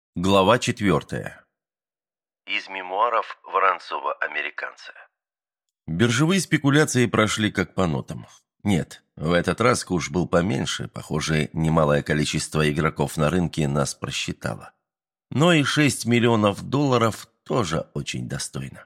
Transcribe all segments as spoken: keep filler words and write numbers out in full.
Глава четвертая. Из мемуаров Воронцова-американца. Биржевые спекуляции прошли как по нотам. Нет, в этот раз куш был поменьше, похоже, немалое количество игроков на рынке нас просчитало. Но и шесть миллионов долларов тоже очень достойно.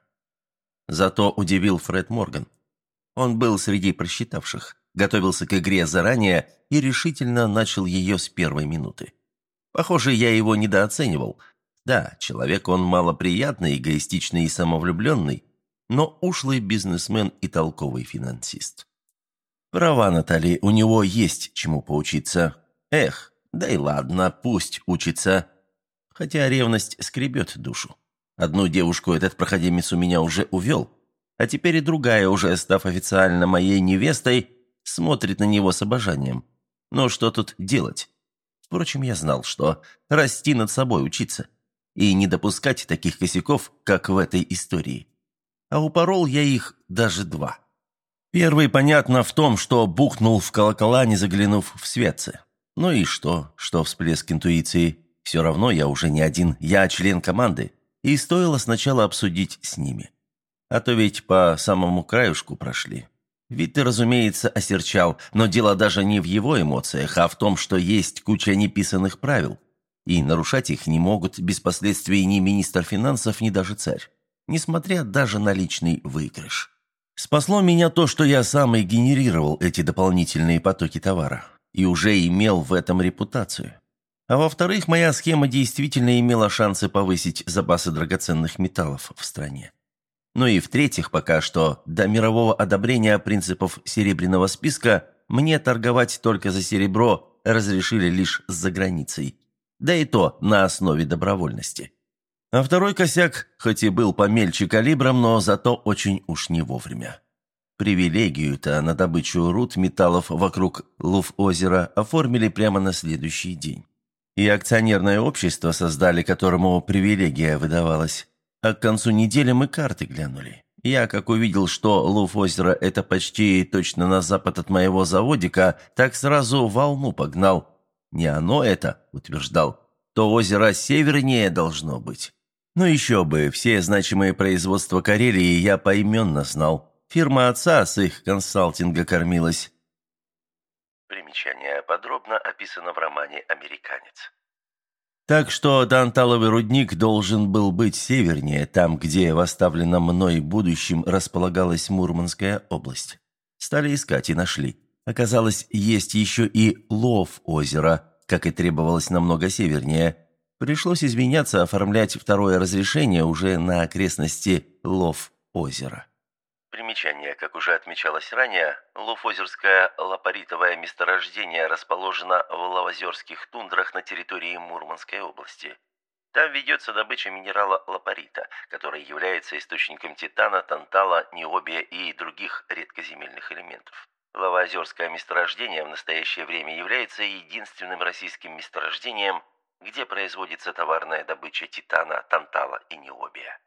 Зато удивил Фред Морган. Он был среди просчитавших, готовился к игре заранее и решительно начал ее с первой минуты. Похоже, я его недооценивал. Да, человек он малоприятный, эгоистичный и самовлюбленный, но ушлый бизнесмен и толковый финансист. Права, Натали, у него есть чему поучиться. Эх, да и ладно, пусть учится. Хотя ревность скребет душу. Одну девушку этот проходимец у меня уже увел, а теперь и другая, уже став официально моей невестой, смотрит на него с обожанием. Но что тут делать? Впрочем, я знал, что расти над собой, учиться. И не допускать таких косяков, как в этой истории. А упорол я их даже два. Первый, понятно, в том, что бухнул в колокола, не заглянув в святцы. Ну и что, что всплеск интуиции? Все равно я уже не один, я член команды. И стоило сначала обсудить с ними. А то ведь по самому краюшку прошли. Витте, разумеется, осерчал, но дело даже не в его эмоциях, а в том, что есть куча неписанных правил. И нарушать их не могут без последствий ни министр финансов, ни даже царь. Несмотря даже на личный выигрыш. Спасло меня то, что я сам и генерировал эти дополнительные потоки товара. И уже имел в этом репутацию. А во-вторых, моя схема действительно имела шансы повысить запасы драгоценных металлов в стране. Ну и в-третьих, пока что, до мирового одобрения принципов серебряного списка, мне торговать только за серебро разрешили лишь за границей. Да и то на основе добровольности. А второй косяк, хоть и был помельче калибром, но зато очень уж не вовремя. Привилегию-то на добычу руд металлов вокруг Луф-озера оформили прямо на следующий день. И акционерное общество создали, которому привилегия выдавалась. А к концу недели мы карты глянули. Я, как увидел, что Луф-озеро – это почти точно на запад от моего заводика, так сразу волну погнал. Не оно это, утверждал, то озеро севернее должно быть. Ну еще бы, все значимые производства Карелии я поименно знал. Фирма отца с их консалтинга кормилась. Примечание подробно описано в романе «Американец». Так что танталовый рудник должен был быть севернее, там, где в оставленном мной будущем располагалась Мурманская область. Стали искать и нашли. Оказалось, есть еще и Лов-озеро, как и требовалось намного севернее. Пришлось изменяться, оформлять второе разрешение уже на окрестности Лов-озера. Примечание, как уже отмечалось ранее, Луфозерское лапаритовое месторождение расположено в лавозерских тундрах на территории Мурманской области. Там ведется добыча минерала лапарита, который является источником титана, тантала, ниобия и других редкоземельных элементов. Лавозерское месторождение в настоящее время является единственным российским месторождением, где производится товарная добыча титана, тантала и ниобия.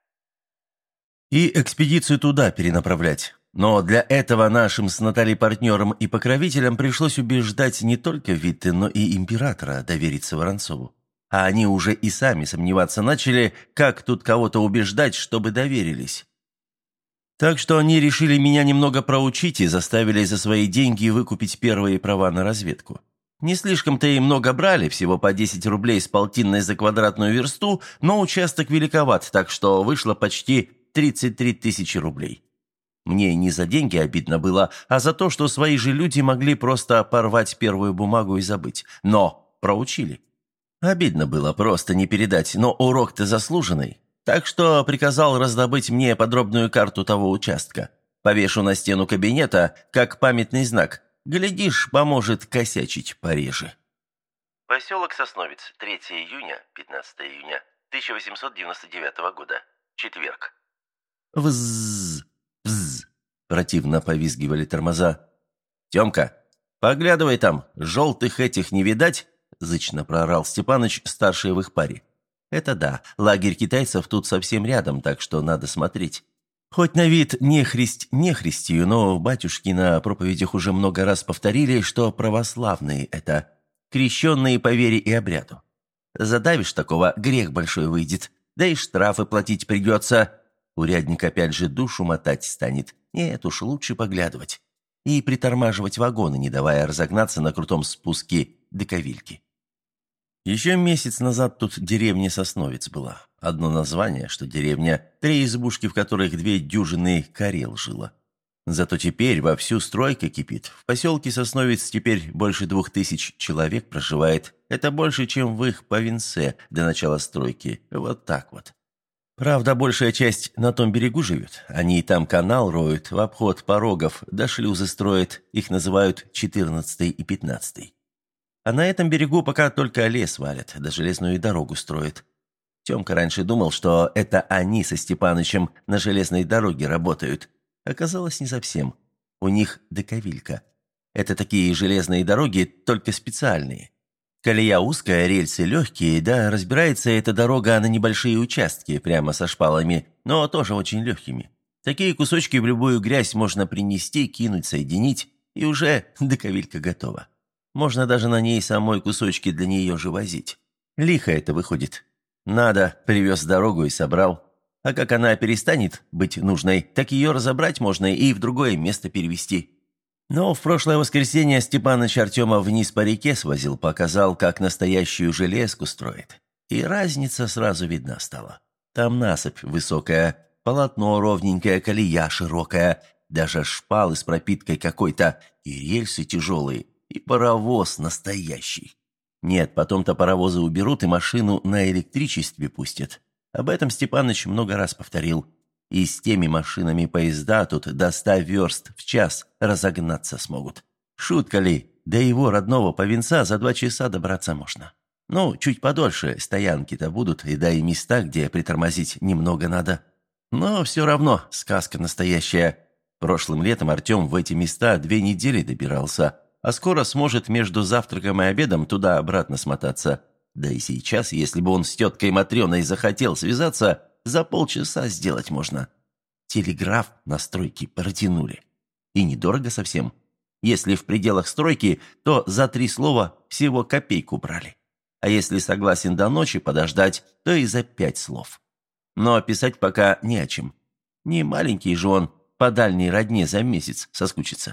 И экспедицию туда перенаправлять. Но для этого нашим с Натальей партнерам и покровителям пришлось убеждать не только Витте, но и императора довериться Воронцову. А они уже и сами сомневаться начали, как тут кого-то убеждать, чтобы доверились. Так что они решили меня немного проучить и заставили за свои деньги выкупить первые права на разведку. Не слишком-то и много брали, всего по десять рублей с полтинной за квадратную версту, но участок великоват, так что вышло почти тридцать три тысячи рублей. Мне не за деньги обидно было, а за то, что свои же люди могли просто порвать первую бумагу и забыть. Но проучили. Обидно было, просто не передать, но урок-то заслуженный. Так что приказал раздобыть мне подробную карту того участка. Повешу на стену кабинета, как памятный знак. Глядишь, поможет косячить пореже. Поселок Сосновец, третьего июня, пятнадцатого июня тысяча восемьсот девяносто девятого года. Четверг. Вззз, вззз, противно повизгивали тормоза. «Темка, поглядывай там, желтых этих не видать?» – зычно проорал Степаныч, старший в их паре. «Это да, лагерь китайцев тут совсем рядом, так что надо смотреть. Хоть на вид нехристь нехристью, но батюшки на проповедях уже много раз повторили, что православные это, крещенные по вере и обряду. Задавишь такого, грех большой выйдет. Да и штрафы платить придется. Урядник опять же душу мотать станет. Нет уж, лучше поглядывать. И притормаживать вагоны, не давая разогнаться на крутом спуске до Ковильки. Еще месяц назад тут деревня Сосновец была. Одно название, что деревня, три избушки, в которых две дюжины карел жило. Зато теперь вовсю стройка кипит. В поселке Сосновец теперь больше двух тысяч человек проживает. Это больше, чем в их Повинце до начала стройки. Вот так вот. Правда, большая часть на том берегу живет. Они там канал роют, в обход порогов, да шлюзы строят. Их называют четырнадцатый и пятнадцатый. А на этом берегу пока только лес валят, да железную дорогу строят. Тёмка раньше думал, что это они со Степанычем на железной дороге работают. Оказалось, не совсем. У них доковилька. Это такие железные дороги, только специальные. Колея узкая, рельсы легкие, да, разбирается эта дорога на небольшие участки, прямо со шпалами, но тоже очень легкими. Такие кусочки в любую грязь можно принести, кинуть, соединить, и уже доковилька готова. Можно даже на ней самой кусочки для нее же возить. Лихо это выходит. Надо, привез дорогу и собрал. А как она перестанет быть нужной, так ее разобрать можно и в другое место перевести. Но в прошлое воскресенье Степаныч Артема вниз по реке свозил, показал, как настоящую железку строит. И разница сразу видна стала. Там насыпь высокая, полотно ровненькое, колея широкая, даже шпалы с пропиткой какой-то, и рельсы тяжелые, и паровоз настоящий. Нет, потом-то паровозы уберут и машину на электричестве пустят. Об этом Степаныч много раз повторил. И с теми машинами поезда тут до ста верст в час разогнаться смогут. Шутка ли? До его родного Повинца за два часа добраться можно. Ну, чуть подольше стоянки-то будут, и да и места, где притормозить немного надо. Но все равно сказка настоящая. Прошлым летом Артем в эти места две недели добирался, а скоро сможет между завтраком и обедом туда-обратно смотаться. Да и сейчас, если бы он с теткой Матрёной захотел связаться, за полчаса сделать можно. Телеграф на стройке протянули. И недорого совсем. Если в пределах стройки, то за три слова всего копейку брали. А если согласен до ночи подождать, то и за пять слов. Но писать пока не о чем. Не маленький же он, по дальней родне за месяц соскучится.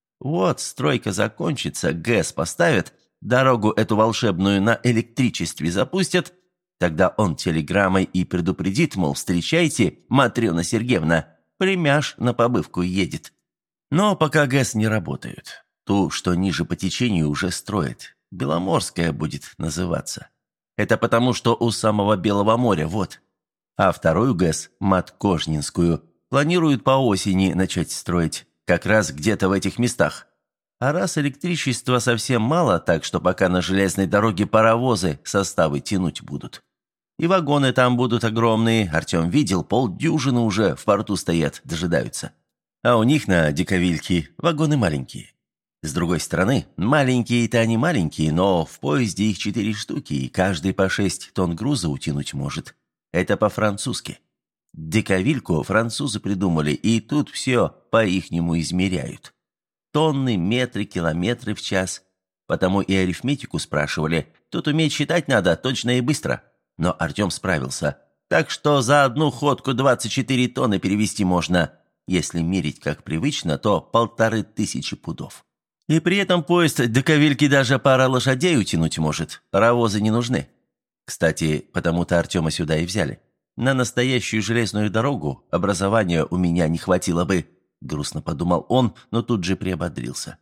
Вот стройка закончится, ГЭС поставят, дорогу эту волшебную на электричестве запустят, тогда он телеграммой и предупредит, мол, встречайте, Матрёна Сергеевна, племяш на побывку едет. Но пока ГЭС не работают. Ту, что ниже по течению, уже строят. Беломорская будет называться. Это потому, что у самого Белого моря, вот. А вторую ГЭС, Маткожнинскую, планируют по осени начать строить. Как раз где-то в этих местах. А раз электричества совсем мало, так что пока на железной дороге паровозы составы тянуть будут. И вагоны там будут огромные. Артем видел, полдюжины уже в порту стоят, дожидаются. А у них на Диковильке вагоны маленькие. С другой стороны, маленькие-то они маленькие, но в поезде их четыре штуки, и каждый по шесть тонн груза утянуть может. Это по-французски. Дековильку французы придумали, и тут все по-ихнему измеряют. Тонны, метры, километры в час. Потому и арифметику спрашивали. Тут уметь считать надо, точно и быстро. Но Артем справился. Так что за одну ходку двадцать четыре тонны перевести можно. Если мерить как привычно, то полторы тысячи пудов. И при этом поезд до Ковильки даже пара лошадей утянуть может. Паровозы не нужны. Кстати, потому-то Артема сюда и взяли. На настоящую железную дорогу образования у меня не хватило бы, грустно подумал он, но тут же приободрился.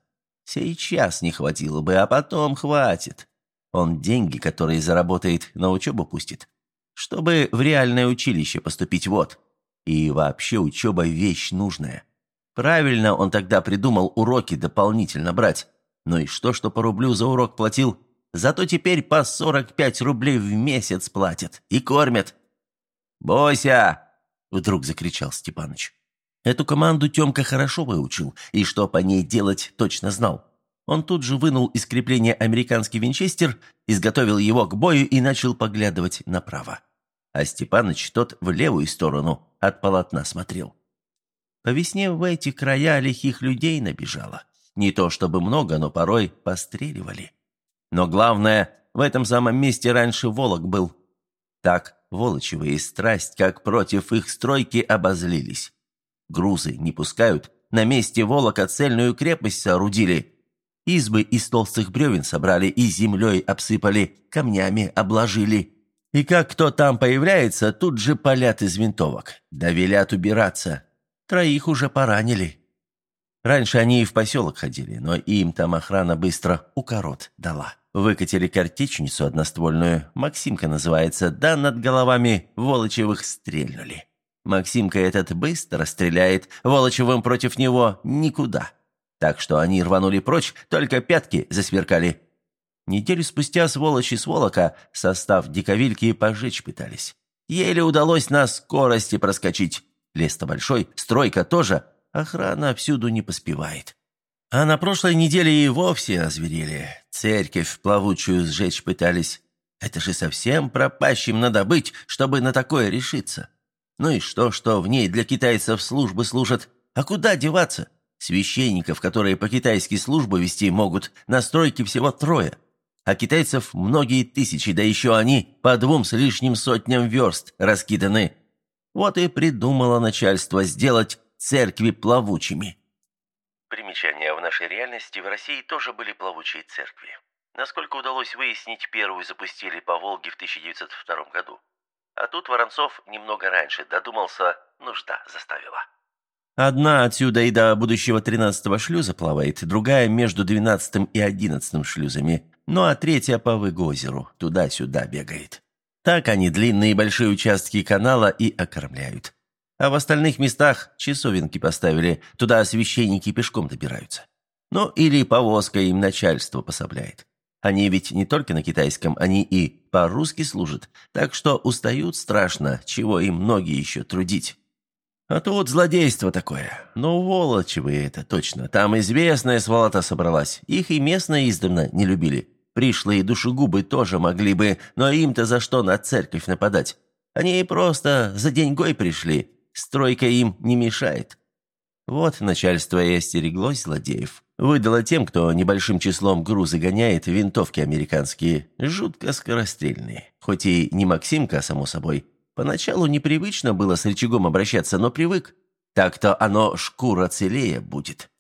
Сейчас не хватило бы, а потом хватит. Он деньги, которые заработает, на учебу пустит. Чтобы в реальное училище поступить, вот. И вообще учеба вещь нужная. Правильно он тогда придумал уроки дополнительно брать. Ну и что, что по рублю за урок платил? Зато теперь по сорок пять рублей в месяц платят и кормят. «Бойся!» – вдруг закричал Степаныч. Эту команду Тёмка хорошо выучил, и что по ней делать точно знал. Он тут же вынул из крепления американский винчестер, изготовил его к бою и начал поглядывать направо. А Степаныч тот в левую сторону от полотна смотрел. По весне в эти края лихих людей набежало. Не то чтобы много, но порой постреливали. Но главное, В этом самом месте раньше Волок был. Так Волочевые страсть, как против их стройки, обозлились. Грузы не пускают, на месте Волока цельную крепость соорудили. Избы из толстых бревен собрали и землей обсыпали, камнями обложили. И как кто там появляется, тут же палят из винтовок. Да велят убираться. Троих уже поранили. Раньше они и в поселок ходили, но им там охрана быстро укорот дала. Выкатили картечницу одноствольную, Максимка называется, да над головами Волочевых стрельнули. Максимка этот быстро стреляет, Волочевым против него никуда. Так что они рванули прочь, только пятки засверкали. Неделю спустя сволочи с Волока состав диковильки пожечь пытались. Еле удалось на скорости проскочить. Лес-то большой, стройка тоже, охрана всюду не поспевает. А на прошлой неделе и вовсе озверели. Церковь плавучую сжечь пытались. Это же совсем пропащим надо быть, чтобы на такое решиться. Ну и что, что в ней для китайцев службы служат? А куда деваться? Священников, которые по-китайски службу вести могут, на стройке всего трое. А китайцев многие тысячи, да еще они по двум с лишним сотням верст раскиданы. Вот и придумало начальство сделать церкви плавучими. Примечание: в нашей реальности в России тоже были плавучие церкви. Насколько удалось выяснить, первую запустили по Волге в тысяча девятьсот втором году. А тут Воронцов немного раньше додумался, нужда заставила. Одна отсюда и до будущего тринадцатого шлюза плавает, другая между двенадцатым и одиннадцатым шлюзами, ну а третья по Выгозеру, туда-сюда бегает. Так они длинные большие участки канала и окормляют. А в остальных местах часовенки поставили, туда священники пешком добираются. Ну или повозка им начальство пособляет. Они ведь не только на китайском, они и по-русски служат, так что устают страшно, чего им ноги еще трудить. А тут злодейство такое. Ну, Волочевые это точно. Там известная сволота собралась. Их и местные издавна не любили. Пришлые душегубы тоже могли бы, но им-то за что на церковь нападать? Они просто за деньгой пришли. Стройка им не мешает. Вот начальство и остереглось злодеев. Выдало тем, кто небольшим числом грузы гоняет, винтовки американские, жутко скорострельные. Хоть и не Максимка, само собой. Поначалу непривычно было с рычагом обращаться, но привык. Так-то оно шкура целее будет.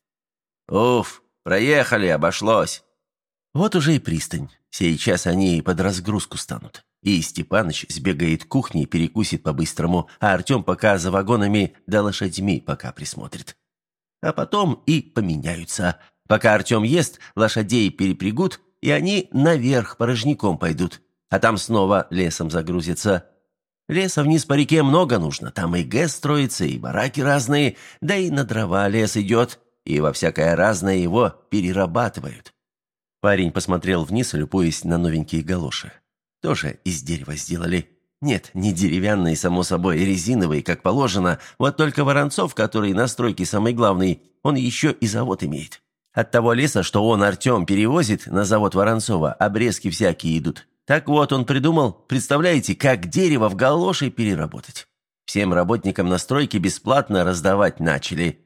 Уф, проехали, обошлось. Вот уже и пристань. Сейчас они под разгрузку станут. И Степаныч сбегает к кухне и перекусит по-быстрому, а Артем пока за вагонами да лошадьми пока присмотрит. А потом и поменяются. Пока Артем ест, лошадей перепрягут, и они наверх порожняком пойдут. А там снова лесом загрузятся. Леса вниз по реке много нужно. Там и ГЭС строится, и бараки разные, да и на дрова лес идет, и во всякое разное его перерабатывают. Парень посмотрел вниз, любуясь на новенькие галоши. Тоже из дерева сделали. Нет, не деревянные, само собой, резиновые, как положено. Вот только Воронцов, который на стройке самый главный, он еще и завод имеет. От того леса, что он, Артем, перевозит на завод Воронцова, обрезки всякие идут. Так вот, он придумал, представляете, как дерево в галоши переработать. Всем работникам на стройке бесплатно раздавать начали.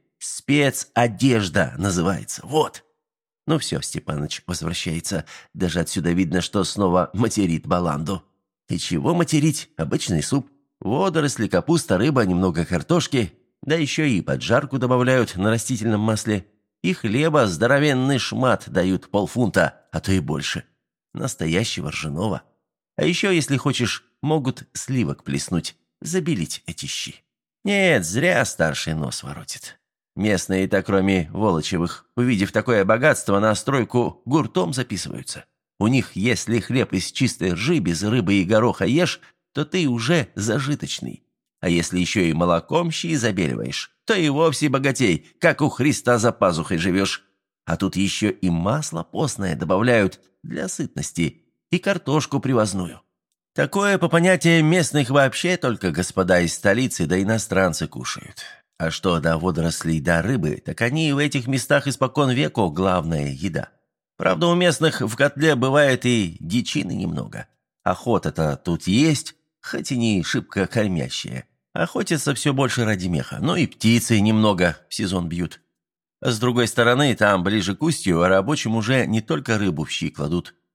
Спецодежда называется, вот. Ну все, Степаныч возвращается. Даже отсюда видно, что снова материт баланду. И чего материть? Обычный суп. Водоросли, капуста, рыба, немного картошки. Да еще и поджарку добавляют на растительном масле. И хлеба здоровенный шмат дают полфунта, а то и больше. Настоящего ржаного. А еще, если хочешь, могут сливок плеснуть, забелить эти щи. Нет, зря старший нос воротит. Местные-то, кроме Волочевых, увидев такое богатство, на стройку гуртом записываются. У них, если хлеб из чистой ржи, без рыбы и гороха ешь, то ты уже зажиточный. А если еще и молоком щи забеливаешь, то и вовсе богатей, как у Христа за пазухой живешь. А тут еще и масло постное добавляют для сытности, и картошку привозную. Такое, по понятиям местных, вообще только господа из столицы да иностранцы кушают. А что до водорослей да рыбы, так они в этих местах испокон веку главная еда. Правда, у местных в котле бывает и дичины немного. Охота-то тут есть, хоть и не шибко кормящая. Охотятся все больше ради меха, но и птицы немного в сезон бьют. А с другой стороны, там, ближе к устью, рабочим уже не только рыбу в щи кладут,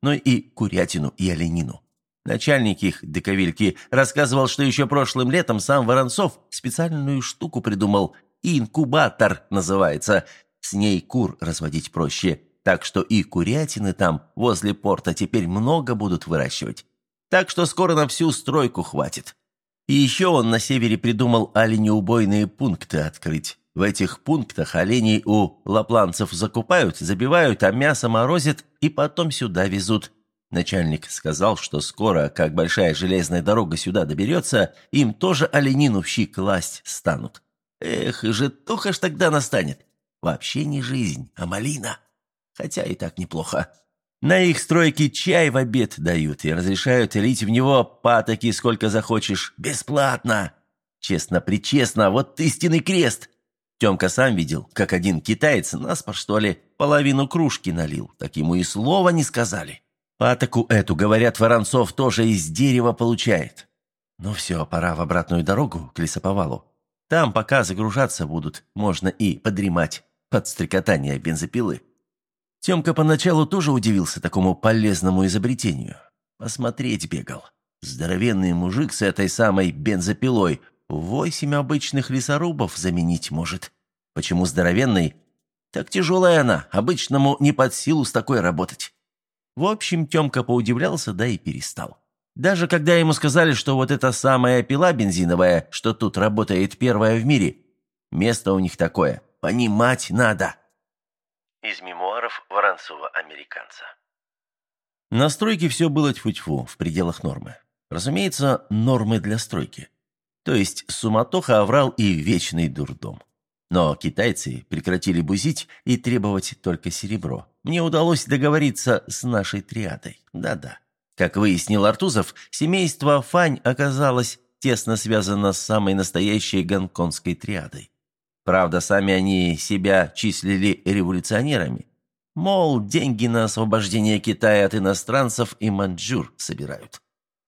но и курятину и оленину. Начальник их дековильки рассказывал, что еще прошлым летом сам Воронцов специальную штуку придумал, инкубатор называется. С ней кур разводить проще, так что и курятины там возле порта теперь много будут выращивать. Так что скоро на всю стройку хватит. И еще он на севере придумал оленеубойные пункты открыть. В этих пунктах оленей у лапланцев закупают, забивают, а мясо морозят и потом сюда везут. Начальник сказал, что скоро, как большая железная дорога сюда доберется, им тоже оленину в щи класть станут. Эх, и житуха ж тогда настанет. Вообще не жизнь, а малина. Хотя и так неплохо. На их стройке чай в обед дают и разрешают лить в него патоки сколько захочешь. Бесплатно. Честно-причестно, вот истинный крест. Тёмка сам видел, как один китаец, наспор что ли, половину кружки налил. Так ему и слова не сказали. Патоку эту, говорят, Воронцов тоже из дерева получает. Ну все, пора в обратную дорогу к лесоповалу. Там, пока загружаться будут, можно и подремать под стрекотание бензопилы. Тёмка поначалу тоже удивился такому полезному изобретению. Посмотреть бегал. Здоровенный мужик с этой самой бензопилой восемь обычных лесорубов заменить может. Почему здоровенный? Так тяжелая она, обычному не под силу с такой работать. В общем, Тёмка поудивлялся, да и перестал. Даже когда ему сказали, что вот эта самая пила бензиновая, что тут работает первая в мире, место у них такое, понимать надо. Из мемуаров Воронцова-американца. На стройке все было тьфу-тьфу, в пределах нормы. Разумеется, нормы для стройки. То есть суматоха, аврал и вечный дурдом. Но китайцы прекратили бузить и требовать только серебро. Мне удалось договориться с нашей триадой. Да-да. Как выяснил Артузов, семейство Фань оказалось тесно связано с самой настоящей гонконгской триадой. Правда, сами они себя числили революционерами. Мол, деньги на освобождение Китая от иностранцев и маньчжур собирают.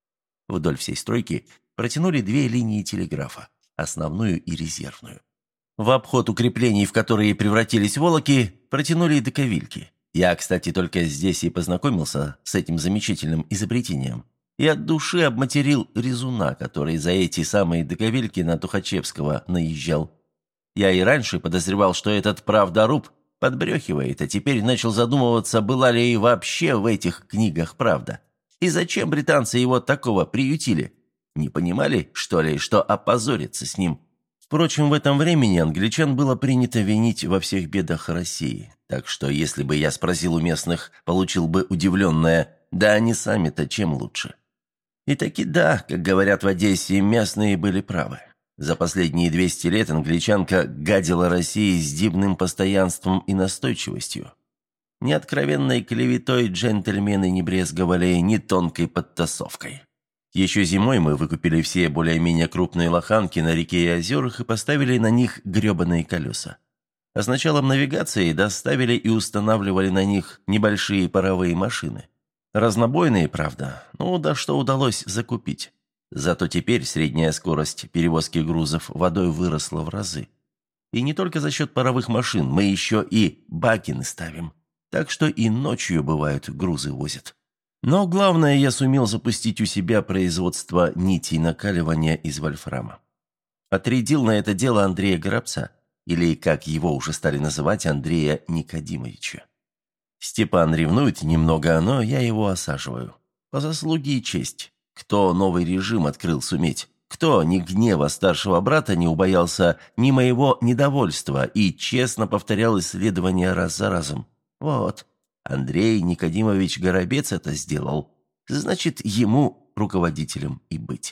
Вдоль всей стройки протянули две линии телеграфа, основную и резервную. В обход укреплений, в которые превратились волоки, протянули доковильки. Я, кстати, только здесь и познакомился с этим замечательным изобретением. И от души обматерил резуна, который за эти самые доковильки на Тухачевского наезжал. Я и раньше подозревал, что этот правдоруб подбрехивает, а теперь начал задумываться, была ли и вообще в этих книгах правда. И зачем британцы его такого приютили? Не понимали, что ли, что опозориться с ним? Впрочем, в этом времени англичан было принято винить во всех бедах России. Так что, если бы я спросил у местных, получил бы удивленное «да они сами-то чем лучше?». И таки да, как говорят в Одессе, местные были правы. За последние двести лет англичанка гадила России с дивным постоянством и настойчивостью. Ни откровенной клеветой джентльмены не брезговали, ни тонкой подтасовкой. Еще зимой мы выкупили все более-менее крупные лоханки на реке и озерах и поставили на них гребаные колеса. А с началом навигации доставили и устанавливали на них небольшие паровые машины. Разнобойные, правда, ну да что удалось закупить. Зато теперь средняя скорость перевозки грузов водой выросла в разы. И не только за счет паровых машин, мы еще и бакины ставим. Так что и ночью, бывают, грузы возят. Но главное, я сумел запустить у себя производство нитей накаливания из вольфрама. Отрядил на это дело Андрея Горобца, или, как его уже стали называть, Андрея Никодимовича. Степан ревнует немного, но я его осаживаю. По заслуге и честь. Кто новый режим открыл суметь? Кто ни гнева старшего брата не убоялся, ни моего недовольства и честно повторял исследования раз за разом? Вот. Андрей Никодимович Горобец это сделал. Значит, ему руководителем и быть.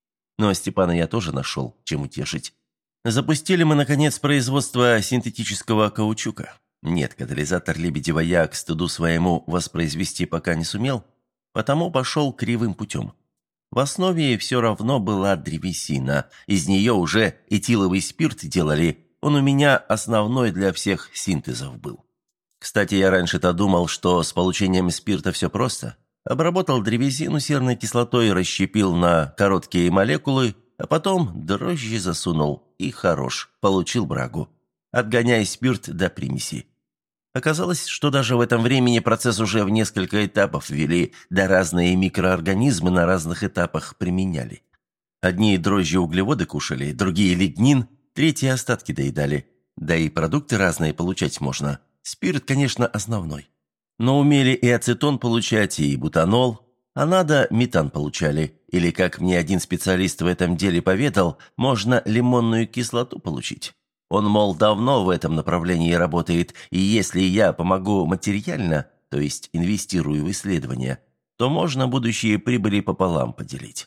Но Степана я тоже нашел, чем утешить. Запустили мы, наконец, производство синтетического каучука. Нет, катализатор Лебедева я, к стыду своему, воспроизвести пока не сумел, потому пошел кривым путем. В основе все равно была древесина. Из нее уже этиловый спирт делали. Он у меня основной для всех синтезов был. Кстати, я раньше-то думал, что с получением спирта все просто. Обработал древесину серной кислотой, расщепил на короткие молекулы, а потом дрожжи засунул. И хорош, получил брагу. Отгоняй спирт до примеси. Оказалось, что даже в этом времени процесс уже в несколько этапов ввели, да разные микроорганизмы на разных этапах применяли. Одни дрожжи углеводы кушали, другие лигнин, третьи остатки доедали. Да и продукты разные получать можно. Спирт, конечно, основной. Но умели и ацетон получать, и бутанол, а надо метан получали. Или, как мне один специалист в этом деле поведал, можно лимонную кислоту получить. Он, мол, давно в этом направлении работает, и если я помогу материально, то есть инвестирую в исследования, то можно будущие прибыли пополам поделить.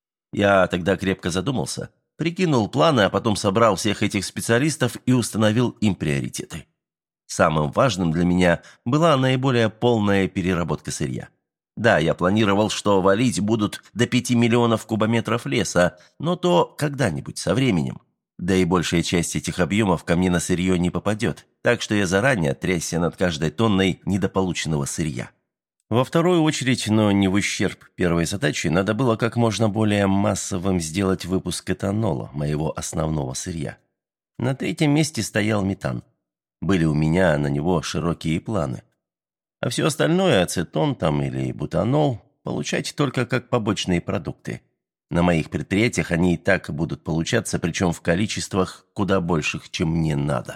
Я тогда крепко задумался, прикинул планы, а потом собрал всех этих специалистов и установил им приоритеты. Самым важным для меня была наиболее полная переработка сырья. Да, я планировал, что валить будут до пяти миллионов кубометров леса, но то когда-нибудь, со временем. Да и большая часть этих объемов ко мне на сырье не попадет, так что я заранее трясся над каждой тонной недополученного сырья. Во вторую очередь, но не в ущерб первой задачи, надо было как можно более массовым сделать выпуск этанола, моего основного сырья. На третьем месте стоял метан. Были у меня на него широкие планы. А все остальное, ацетон там или бутанол, получать только как побочные продукты. На моих предприятиях они и так будут получаться, причем в количествах куда больших, чем мне надо.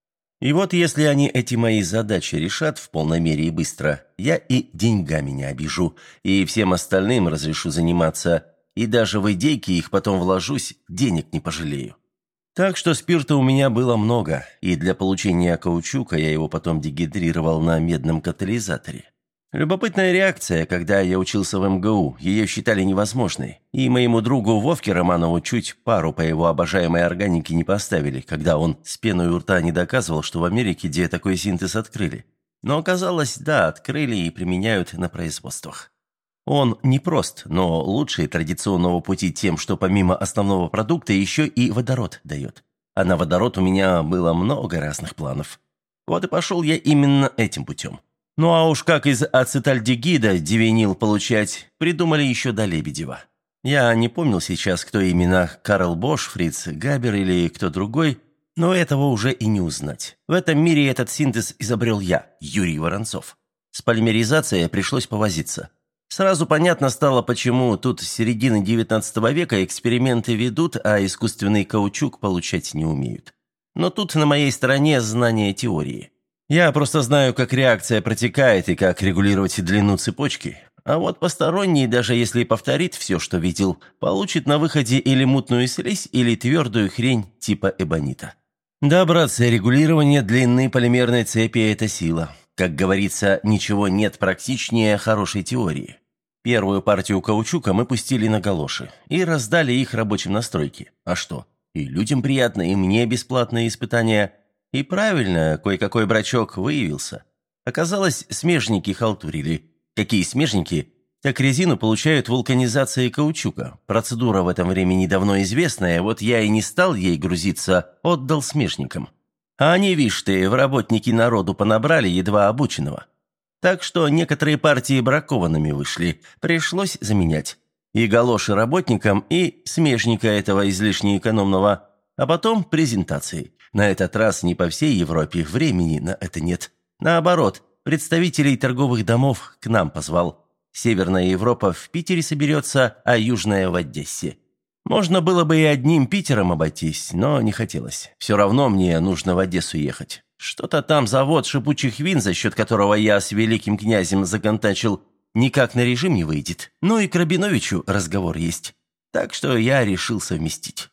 И вот если они эти мои задачи решат в полной мере и быстро, я и деньгами не обижу, и всем остальным разрешу заниматься, и даже в идейки их потом вложусь, денег не пожалею. Так что спирта у меня было много, и для получения каучука я его потом дегидрировал на медном катализаторе. Любопытная реакция, когда я учился в эм гэ у, ее считали невозможной, и моему другу Вовке Романову чуть пару по его обожаемой органике не поставили, когда он с пеной у рта не доказывал, что в Америке где такой синтез открыли. Но оказалось, да, открыли и применяют на производствах. Он непрост, но лучше традиционного пути тем, что помимо основного продукта еще и водород дает. А на водород у меня было много разных планов. Вот и пошел я именно этим путем. Ну а уж как из ацетальдегида дивенил получать, придумали еще до Лебедева. Я не помнил сейчас, кто именно, Карл Бош, Фриц Габер или кто другой, но этого уже и не узнать. В этом мире этот синтез изобрел я, Юрий Воронцов. С полимеризацией пришлось повозиться. Сразу понятно стало, почему тут с середины девятнадцатого века эксперименты ведут, а искусственный каучук получать не умеют. Но тут на моей стороне знание теории. Я просто знаю, как реакция протекает и как регулировать длину цепочки. А вот посторонний, даже если повторит все, что видел, получит на выходе или мутную слизь, или твердую хрень типа эбонита. Да, братцы, регулирование длины полимерной цепи – это сила. Как говорится, ничего нет практичнее хорошей теории. Первую партию каучука мы пустили на галоши и раздали их рабочим на стройке. А что? И людям приятно, и мне бесплатные испытания. И правильно, кое-какой брачок выявился. Оказалось, смежники халтурили. Какие смежники? Так резину получают вулканизацией каучука. Процедура в этом времени давно известная, вот я и не стал ей грузиться, отдал смежникам. А они, вишь ты, в работники народу понабрали едва обученного. Так что некоторые партии бракованными вышли, пришлось заменять. И галоши работникам, и смежника этого излишне экономного, а потом презентации. На этот раз не по всей Европе, времени на это нет. Наоборот, представителей торговых домов к нам позвал. Северная Европа в Питере соберется, а Южная в Одессе. Можно было бы и одним Питером обойтись, но не хотелось. Все равно мне нужно в Одессу ехать. Что-то там завод шипучих вин, за счет которого я с великим князем законтачил, никак на режим не выйдет. Ну и к Рабиновичу разговор есть. Так что я решил совместить.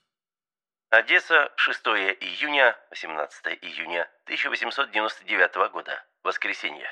Одесса, шестого июня, восемнадцатого июня тысяча восемьсот девяносто девятого года. Воскресенье.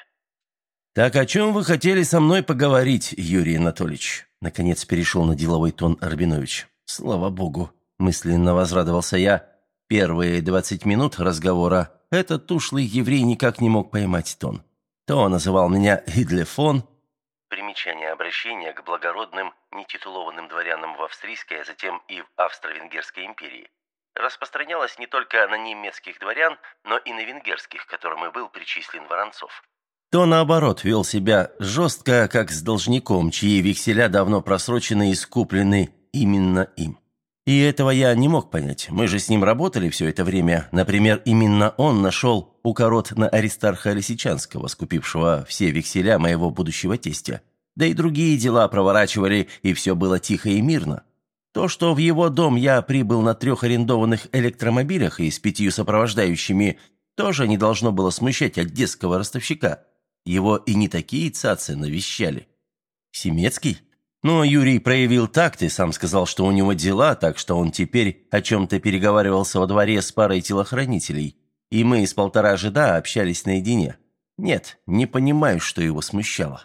«Так о чем вы хотели со мной поговорить, Юрий Анатольевич?» Наконец перешел на деловой тон Рабинович. «Слава богу!» – мысленно возрадовался я. Первые двадцать минут разговора этот ушлый еврей никак не мог поймать тон. То называл меня «Идлефон». Примечание обращения к благородным, нетитулованным дворянам в Австрийской, а затем и в Австро-Венгерской империи. Распространялось не только на немецких дворян, но и на венгерских, к которым и был причислен Воронцов. То, наоборот, вел себя жестко, как с должником, чьи векселя давно просрочены и скуплены именно им. И этого я не мог понять. Мы же с ним работали все это время. Например, именно он нашел укорот на Аристарха Лисичанского, скупившего все векселя моего будущего тестя. Да и другие дела проворачивали, и все было тихо и мирно. То, что в его дом я прибыл на трех арендованных электромобилях и с пятью сопровождающими, тоже не должно было смущать одесского ростовщика. Его и не такие цацы навещали. Семецкий? Но Юрий проявил такт и сам сказал, что у него дела, так что он теперь о чем-то переговаривался во дворе с парой телохранителей, и мы из полтора жида общались наедине. Нет, не понимаю, что его смущало.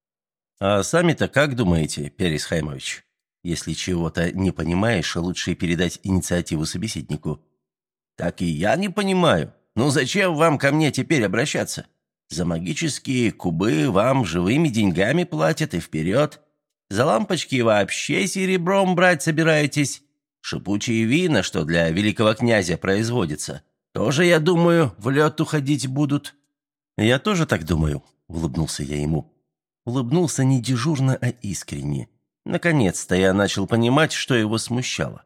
А сами-то как думаете, Перес Хаймович? Если чего-то не понимаешь, лучше передать инициативу собеседнику. Так и я не понимаю. Ну зачем вам ко мне теперь обращаться? За магические кубы вам живыми деньгами платят и вперед. За лампочки вообще серебром брать собираетесь. Шипучие вина, что для великого князя производятся, тоже, я думаю, в лед уходить будут». «Я тоже так думаю», — улыбнулся я ему. Улыбнулся не дежурно, а искренне. Наконец-то я начал понимать, что его смущало.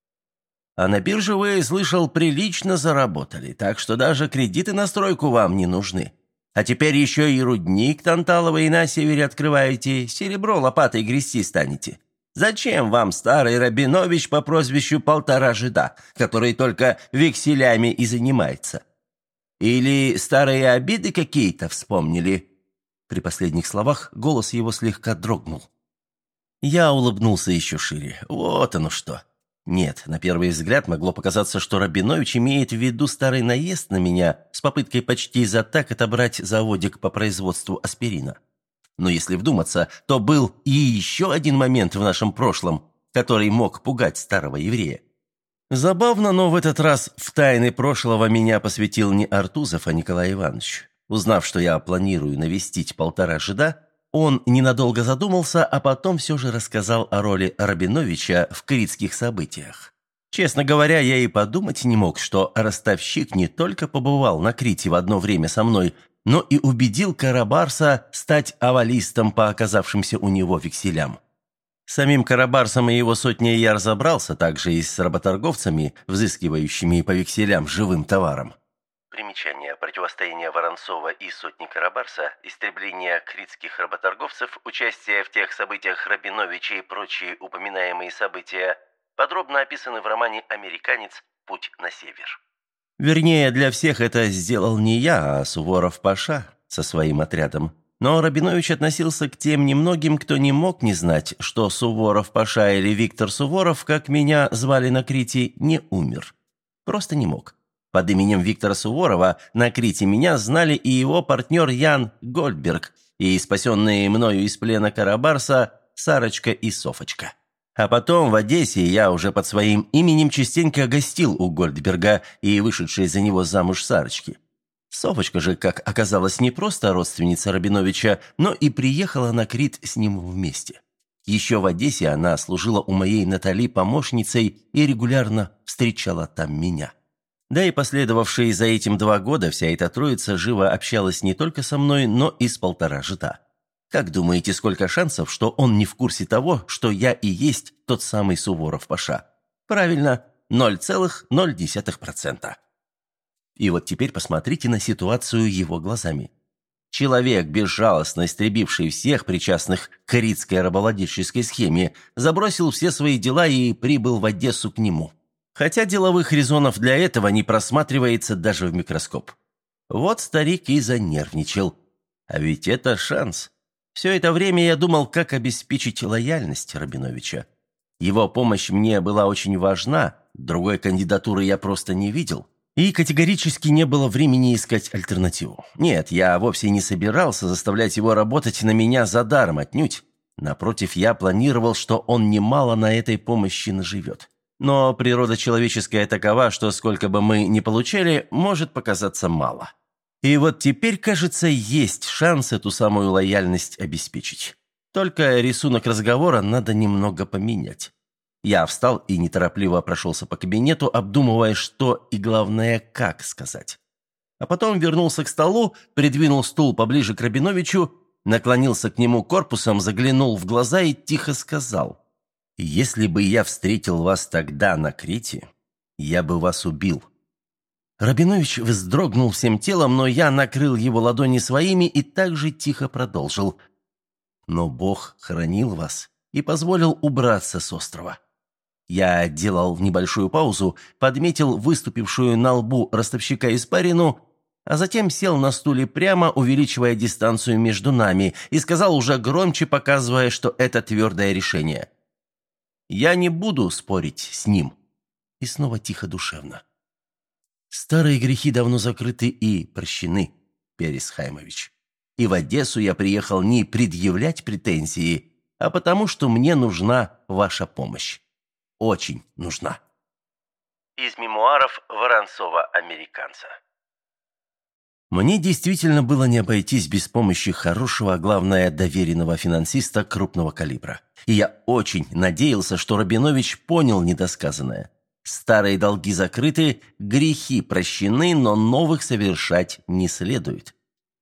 «А на бирже вы, слышал, прилично заработали, так что даже кредиты на стройку вам не нужны. А теперь еще и рудник танталовый на севере открываете, серебро лопатой грести станете. Зачем вам старый Рабинович по прозвищу Полтора Жида, который только векселями и занимается? Или старые обиды какие-то вспомнили?» При последних словах голос его слегка дрогнул. Я улыбнулся еще шире. Вот оно что. Нет, на первый взгляд могло показаться, что Рабинович имеет в виду старый наезд на меня с попыткой почти за так отобрать заводик по производству аспирина. Но если вдуматься, то был и еще один момент в нашем прошлом, который мог пугать старого еврея. Забавно, но в этот раз в тайны прошлого меня посвятил не Артузов, а Николай Иванович. Узнав, что я планирую навестить Полтора Жида, он ненадолго задумался, а потом все же рассказал о роли Рабиновича в критских событиях. Честно говоря, я и подумать не мог, что ростовщик не только побывал на Крите в одно время со мной, но и убедил Карабарса стать авалистом по оказавшимся у него векселям. С самим Карабарсом и его сотней я разобрался, также и с работорговцами, взыскивающими по векселям живым товаром. Примечание. Противостояние Воронцова и сотни Карабарса, истребление критских работорговцев, участие в тех событиях Рабиновича и прочие упоминаемые события подробно описаны в романе «Американец. Путь на север». Вернее, для всех это сделал не я, а Суворов-паша со своим отрядом. Но Рабинович относился к тем немногим, кто не мог не знать, что Суворов-паша или Виктор Суворов, как меня звали на Крите, не умер. Просто не мог. Под именем Виктора Суворова на Крите меня знали и его партнер Ян Гольдберг, и спасенные мною из плена Карабарса Сарочка и Софочка. А потом в Одессе я уже под своим именем частенько гостил у Гольдберга и вышедшей за него замуж Сарочки. Софочка же, как оказалось, не просто родственница Рабиновича, но и приехала на Крит с ним вместе. Еще в Одессе она служила у моей Натали помощницей и регулярно встречала там меня. Да и последовавшие за этим два года вся эта троица живо общалась не только со мной, но и с Полтора Жида. Как думаете, сколько шансов, что он не в курсе того, что я и есть тот самый Суворов-паша? Правильно, ноль целых ноль десятых процента. И вот теперь посмотрите на ситуацию его глазами. Человек, безжалостно истребивший всех причастных к критской рабовладельческой схеме, забросил все свои дела и прибыл в Одессу к нему. Хотя деловых резонов для этого не просматривается даже в микроскоп. Вот старик и занервничал. А ведь это шанс. Все это время я думал, как обеспечить лояльность Рабиновича. Его помощь мне была очень важна, другой кандидатуры я просто не видел. И категорически не было времени искать альтернативу. Нет, я вовсе не собирался заставлять его работать на меня за даром отнюдь. Напротив, я планировал, что он немало на этой помощи наживет. Но природа человеческая такова, что сколько бы мы ни получали, может показаться мало. И вот теперь, кажется, есть шанс эту самую лояльность обеспечить. Только рисунок разговора надо немного поменять. Я встал и неторопливо прошелся по кабинету, обдумывая, что и, главное, как сказать. А потом вернулся к столу, придвинул стул поближе к Рабиновичу, наклонился к нему корпусом, заглянул в глаза и тихо сказал: Если бы я встретил вас тогда на Крите, я бы вас убил». Рабинович вздрогнул всем телом, но я накрыл его ладони своими и также тихо продолжил. «Но Бог хранил вас и позволил убраться с острова». Я делал небольшую паузу, подметил выступившую на лбу ростовщика испарину, а затем сел на стуле прямо, увеличивая дистанцию между нами, и сказал уже громче, показывая, что это твердое решение. «Я не буду спорить с ним». И снова тихо душевно. «Старые грехи давно закрыты и прощены, Перес Хаймович. И в Одессу я приехал не предъявлять претензии, а потому что мне нужна ваша помощь. Очень нужна». Из мемуаров Воронцова-американца. Мне действительно было не обойтись без помощи хорошего, а главное, доверенного финансиста крупного калибра. И я очень надеялся, что Рабинович понял недосказанное. Старые долги закрыты, грехи прощены, но новых совершать не следует.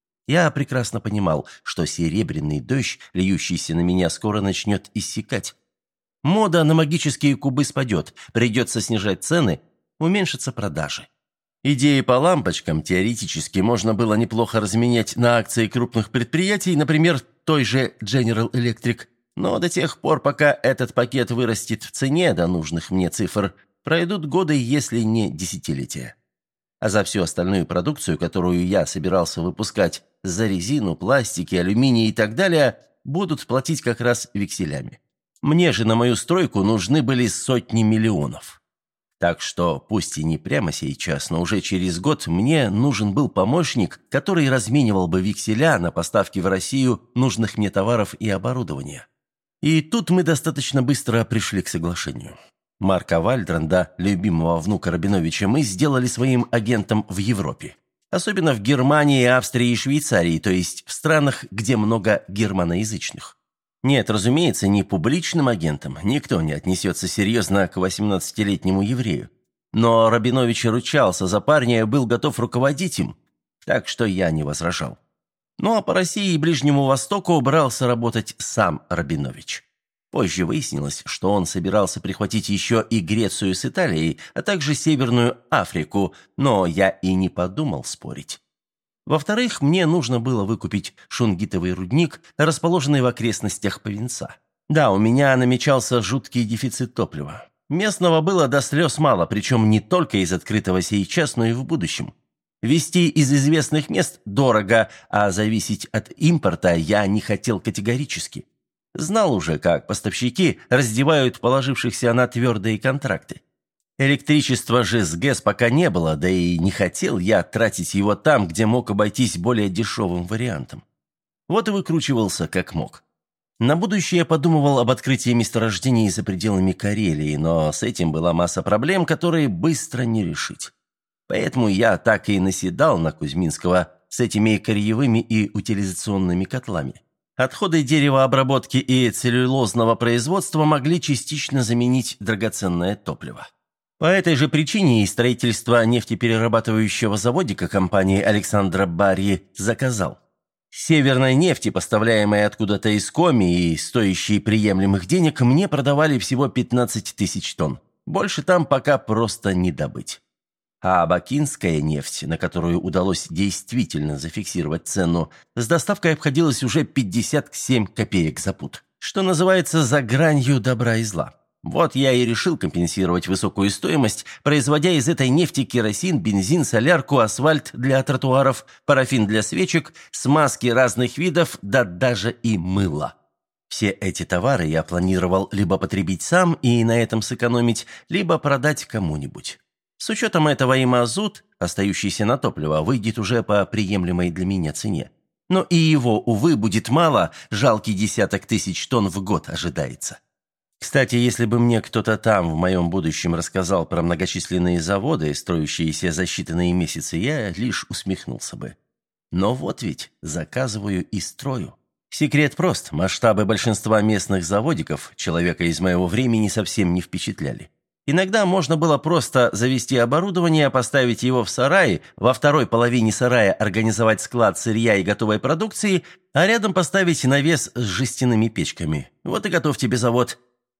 Я прекрасно понимал, что серебряный дождь, льющийся на меня, скоро начнет иссякать. Мода на магические кубы спадет, придется снижать цены, уменьшатся продажи. Идеи по лампочкам теоретически можно было неплохо разменять на акции крупных предприятий, например, той же General Electric, но до тех пор, пока этот пакет вырастет в цене до нужных мне цифр, пройдут годы, если не десятилетия. А за всю остальную продукцию, которую я собирался выпускать, за резину, пластики, алюминий и так далее, будут платить как раз векселями. Мне же на мою стройку нужны были сотни миллионов. Так что, пусть и не прямо сейчас, но уже через год мне нужен был помощник, который разменивал бы векселя на поставки в Россию нужных мне товаров и оборудования. И тут мы достаточно быстро пришли к соглашению. Марка Вальдранда, любимого внука Рабиновича, мы сделали своим агентом в Европе. Особенно в Германии, Австрии и Швейцарии, то есть в странах, где много германоязычных. Нет, разумеется, не публичным агентом, никто не отнесется серьезно к восемнадцатилетнему еврею. Но Рабинович ручался за парня и был готов руководить им, так что я не возражал. Ну а по России и Ближнему Востоку брался работать сам Рабинович. Позже выяснилось, что он собирался прихватить еще и Грецию с Италией, а также Северную Африку, но я и не подумал спорить. Во-вторых, мне нужно было выкупить шунгитовый рудник, расположенный в окрестностях Повинца. Да, у меня намечался жуткий дефицит топлива. Местного было до слез мало, причем не только из открытого сейчас, но и в будущем. Везти из известных мест дорого, а зависеть от импорта я не хотел категорически. Знал уже, как поставщики раздевают положившихся на твердые контракты. Электричества же с ГЭС пока не было, да и не хотел я тратить его там, где мог обойтись более дешевым вариантом. Вот и выкручивался как мог. На будущее я подумывал об открытии месторождений за пределами Карелии, но с этим была масса проблем, которые быстро не решить. Поэтому я так и наседал на Кузьминского с этими корьевыми и утилизационными котлами. Отходы деревообработки и целлюлозного производства могли частично заменить драгоценное топливо. По этой же причине и строительство нефтеперерабатывающего заводика компании Александра Барри заказал. Северной нефти, поставляемой откуда-то из Коми и стоящей приемлемых денег, мне продавали всего пятнадцать тысяч тонн. Больше там пока просто не добыть. А бакинская нефть, на которую удалось действительно зафиксировать цену, с доставкой обходилась уже пятьдесят семь копеек за пуд, что называется за гранью добра и зла. Вот я и решил компенсировать высокую стоимость, производя из этой нефти керосин, бензин, солярку, асфальт для тротуаров, парафин для свечек, смазки разных видов, да даже и мыло. Все эти товары я планировал либо потребить сам и на этом сэкономить, либо продать кому-нибудь. С учетом этого и мазут, остающийся на топливо, выйдет уже по приемлемой для меня цене. Но и его, увы, будет мало, жалкий десяток тысяч тонн в год ожидается. Кстати, если бы мне кто-то там в моем будущем рассказал про многочисленные заводы, строящиеся за считанные месяцы, я лишь усмехнулся бы. Но вот ведь заказываю и строю. Секрет прост. Масштабы большинства местных заводиков человека из моего времени совсем не впечатляли. Иногда можно было просто завести оборудование, поставить его в сарае, во второй половине сарая организовать склад сырья и готовой продукции, а рядом поставить навес с жестяными печками. Вот и готов тебе завод.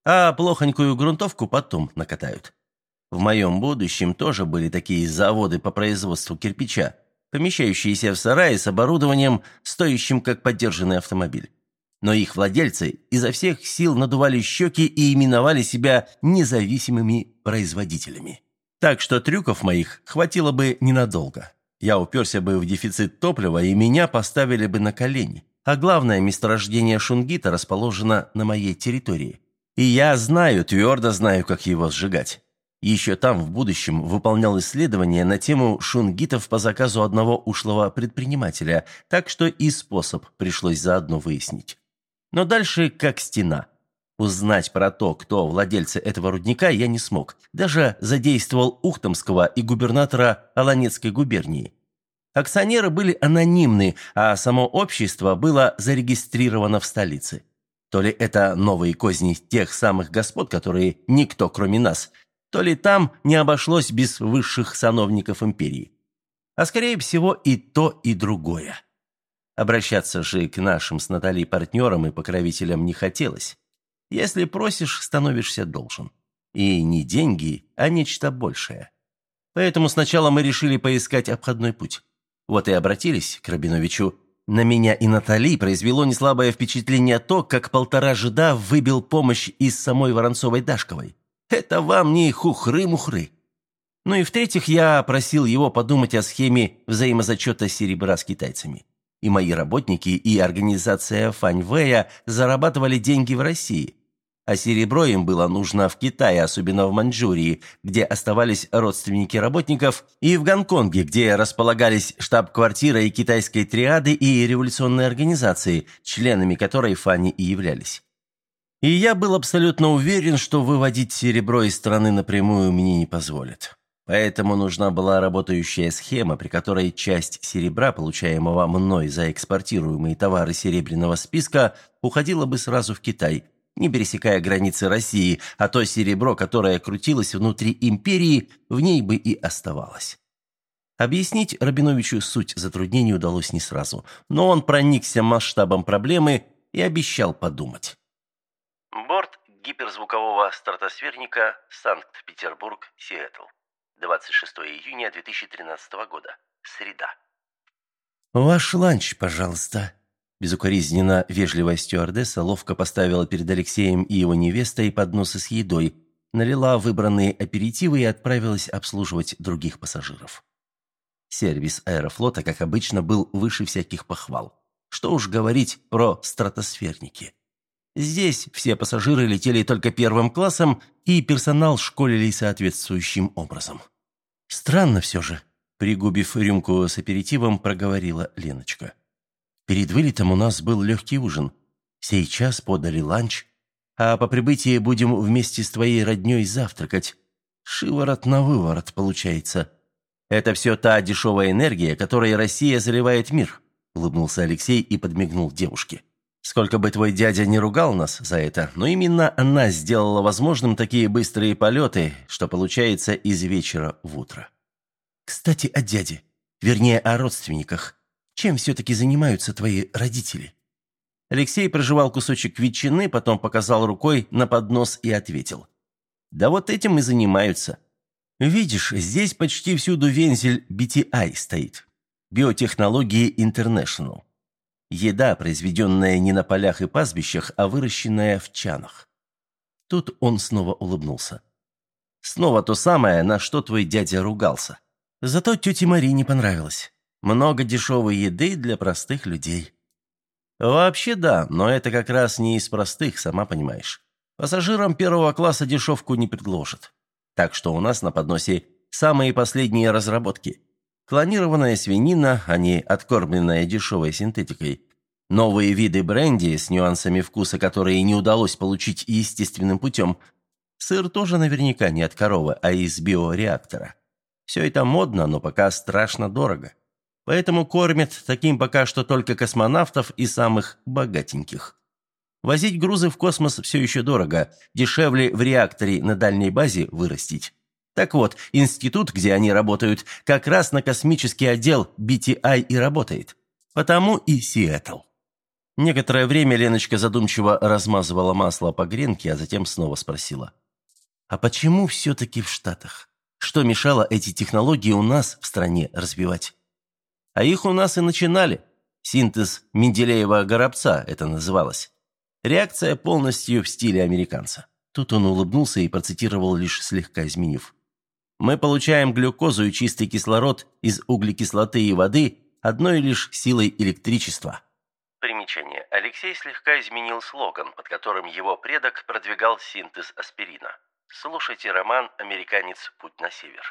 А плохонькую грунтовку потом накатают. В моем будущем тоже были такие заводы по производству кирпича, помещающиеся в сарае с оборудованием, стоящим как подержанный автомобиль. Но их владельцы изо всех сил надували щеки и именовали себя независимыми производителями. Так что трюков моих хватило бы ненадолго. Я уперся бы в дефицит топлива, и меня поставили бы на колени. А главное, месторождение шунгита расположено на моей территории. И я знаю, твердо знаю, как его сжигать. Еще там, в будущем, выполнял исследования на тему шунгитов по заказу одного ушлого предпринимателя, так что и способ пришлось заодно выяснить. Но дальше как стена. Узнать про то, кто владельцы этого рудника, я не смог. Даже задействовал Ухтомского и губернатора Олонецкой губернии. Акционеры были анонимны, а само общество было зарегистрировано в столице. То ли это новые козни тех самых господ, которые никто, кроме нас, то ли там не обошлось без высших сановников империи. А скорее всего и то, и другое. Обращаться же к нашим с Натальей партнерам и покровителям не хотелось. Если просишь, становишься должен. И не деньги, а нечто большее. Поэтому сначала мы решили поискать обходной путь. Вот и обратились к Рабиновичу. На меня и Натали произвело неслабое впечатление то, как полтора жида выбил помощь из самой Воронцовой-Дашковой. Это вам не хухры-мухры. Ну и в-третьих, я просил его подумать о схеме взаимозачета серебра с китайцами. И мои работники, и организация Фаньвэя зарабатывали деньги в России. А серебро им было нужно в Китае, особенно в Маньчжурии, где оставались родственники работников, и в Гонконге, где располагались штаб-квартира и китайской триады, и революционной организации, членами которой Фани и являлись. И я был абсолютно уверен, что выводить серебро из страны напрямую мне не позволят. Поэтому нужна была работающая схема, при которой часть серебра, получаемого мной за экспортируемые товары серебряного списка, уходила бы сразу в Китай, не пересекая границы России, а то серебро, которое крутилось внутри империи, в ней бы и оставалось. Объяснить Рабиновичу суть затруднений удалось не сразу, но он проникся масштабом проблемы и обещал подумать. Борт гиперзвукового стратосферника Санкт-Петербург, Сиэтл. двадцать шестого июня две тысячи тринадцатого года. Среда. «Ваш ланч, пожалуйста». Безукоризненно вежливая стюардесса ловко поставила перед Алексеем и его невестой подносы с едой, налила выбранные аперитивы и отправилась обслуживать других пассажиров. Сервис Аэрофлота, как обычно, был выше всяких похвал. Что уж говорить про стратосферники. Здесь все пассажиры летели только первым классом, и персонал школили соответствующим образом. «Странно все же», – пригубив рюмку с аперитивом, проговорила Леночка. «Перед вылетом у нас был легкий ужин. Сейчас подали ланч, а по прибытии будем вместе с твоей родней завтракать. Шиворот на выворот получается». «Это все та дешевая энергия, которой Россия заливает мир», – улыбнулся Алексей и подмигнул девушке. «Сколько бы твой дядя не ругал нас за это, но именно она сделала возможным такие быстрые полеты, что получается из вечера в утро». «Кстати, о дяде, вернее, о родственниках. Чем все-таки занимаются твои родители?» Алексей прожевал кусочек ветчины, потом показал рукой на поднос и ответил. «Да вот этим и занимаются. Видишь, здесь почти всюду вензель би ти ай стоит. Биотехнологии International. Еда, произведенная не на полях и пастбищах, а выращенная в чанах». Тут он снова улыбнулся. «Снова то самое, на что твой дядя ругался. Зато тете Мари не понравилось. Много дешевой еды для простых людей». «Вообще да, но это как раз не из простых, сама понимаешь. Пассажирам первого класса дешевку не предложат. Так что у нас на подносе самые последние разработки. Клонированная свинина, а не откормленная дешевой синтетикой. Новые виды бренди с нюансами вкуса, которые не удалось получить естественным путем. Сыр тоже наверняка не от коровы, а из биореактора. Все это модно, но пока страшно дорого. Поэтому кормят таким пока что только космонавтов и самых богатеньких. Возить грузы в космос все еще дорого, дешевле в реакторе на дальней базе вырастить. Так вот, институт, где они работают, как раз на космический отдел би ти ай и работает. Потому и Сиэтл. Некоторое время Леночка задумчиво размазывала масло по гренке, а затем снова спросила. «А почему все-таки в Штатах? Что мешало эти технологии у нас в стране развивать?» «А их у нас и начинали. Синтез Менделеева-Горобца это называлось. Реакция полностью в стиле американца». Тут он улыбнулся и процитировал, лишь слегка изменив. «Мы получаем глюкозу и чистый кислород из углекислоты и воды одной лишь силой электричества». Примечание. Алексей слегка изменил слоган, под которым его предок продвигал синтез аспирина. Слушайте роман «Американец. Путь на север».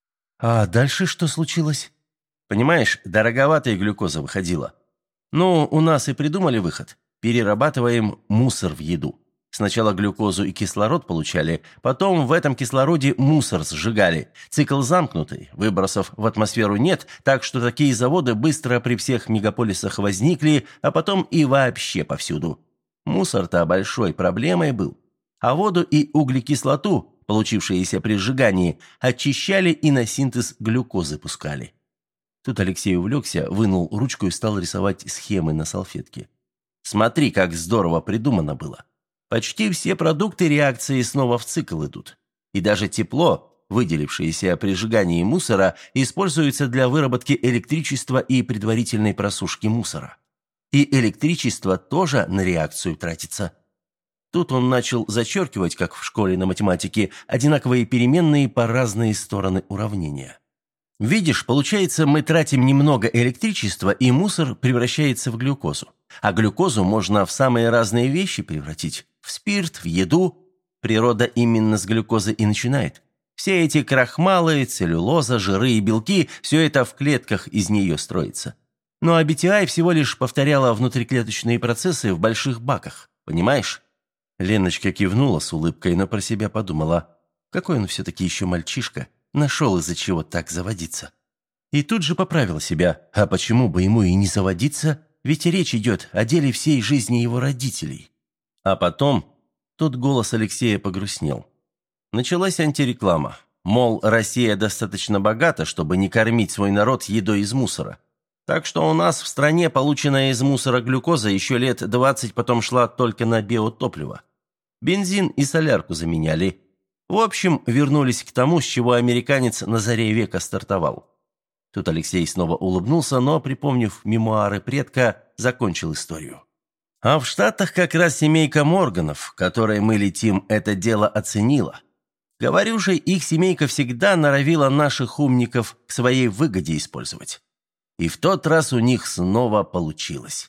«А дальше что случилось?» «Понимаешь, дороговатая глюкоза выходила. Ну, у нас и придумали выход. Перерабатываем мусор в еду. Сначала глюкозу и кислород получали, потом в этом кислороде мусор сжигали. Цикл замкнутый, выбросов в атмосферу нет, так что такие заводы быстро при всех мегаполисах возникли, а потом и вообще повсюду. Мусор-то большой проблемой был. А воду и углекислоту, получившиеся при сжигании, очищали и на синтез глюкозы пускали». Тут Алексей увлекся, вынул ручку и стал рисовать схемы на салфетке. «Смотри, как здорово придумано было. Почти все продукты реакции снова в цикл идут. И даже тепло, выделившееся при сжигании мусора, используется для выработки электричества и предварительной просушки мусора. И электричество тоже на реакцию тратится». Тут он начал зачеркивать, как в школе на математике, одинаковые переменные по разные стороны уравнения. «Видишь, получается, мы тратим немного электричества, и мусор превращается в глюкозу. А глюкозу можно в самые разные вещи превратить. В спирт, в еду. Природа именно с глюкозы и начинает. Все эти крахмалы, целлюлоза, жиры и белки – все это в клетках из нее строится. Ну а би ти ай всего лишь повторяла внутриклеточные процессы в больших баках. Понимаешь?» Леночка кивнула с улыбкой, но про себя подумала. Какой он все-таки еще мальчишка. Нашел из-за чего так заводиться. И тут же поправила себя. А почему бы ему и не заводиться? Ведь речь идет о деле всей жизни его родителей. А потом... Тут голос Алексея погрустнел. Началась антиреклама. Мол, Россия достаточно богата, чтобы не кормить свой народ едой из мусора. Так что у нас в стране полученная из мусора глюкоза еще лет двадцать потом шла только на биотопливо. Бензин и солярку заменяли. В общем, вернулись к тому, с чего американец на заре века стартовал. Тут Алексей снова улыбнулся, но, припомнив мемуары предка, закончил историю. А в Штатах как раз семейка Морганов, которой мы летим, это дело оценила. Говорю же, их семейка всегда норовила наших умников к своей выгоде использовать. И в тот раз у них снова получилось.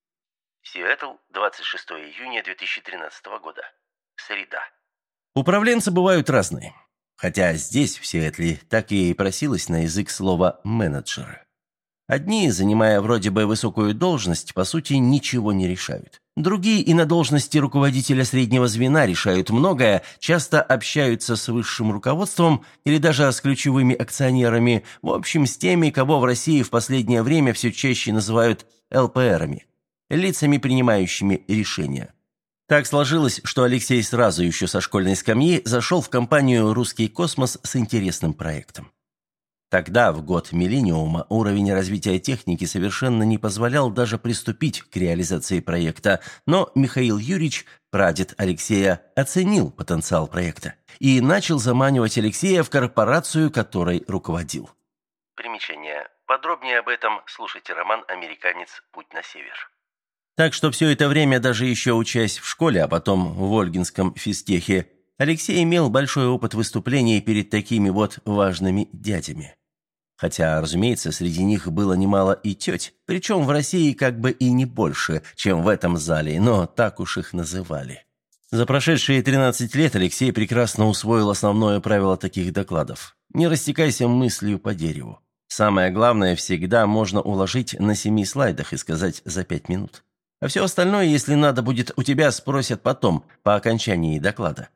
Сиэтл, двадцать шестого июня две тысячи тринадцатого года. Среда. Управленцы бывают разные. Хотя здесь, в Сиэтле, так и просилось на язык слово «менеджеры». Одни, занимая вроде бы высокую должность, по сути, ничего не решают. Другие и на должности руководителя среднего звена решают многое, часто общаются с высшим руководством или даже с ключевыми акционерами, в общем, с теми, кого в России в последнее время все чаще называют эл пэ эрами, лицами, принимающими решения. Так сложилось, что Алексей сразу еще со школьной скамьи зашел в компанию «Русский космос» с интересным проектом. Тогда, в год миллениума, уровень развития техники совершенно не позволял даже приступить к реализации проекта, но Михаил Юрьевич, прадед Алексея, оценил потенциал проекта и начал заманивать Алексея в корпорацию, которой руководил. Примечание. Подробнее об этом слушайте роман «Американец. Путь на север». Так что все это время, даже еще учась в школе, а потом в Ольгинском физтехе, Алексей имел большой опыт выступлений перед такими вот важными дядями. Хотя, разумеется, среди них было немало и теть, причем в России как бы и не больше, чем в этом зале, но так уж их называли. За прошедшие тринадцать лет Алексей прекрасно усвоил основное правило таких докладов. Не растекайся мыслью по дереву. Самое главное всегда можно уложить на семи слайдах и сказать за пять минут. А все остальное, если надо будет, у тебя спросят потом, по окончании доклада.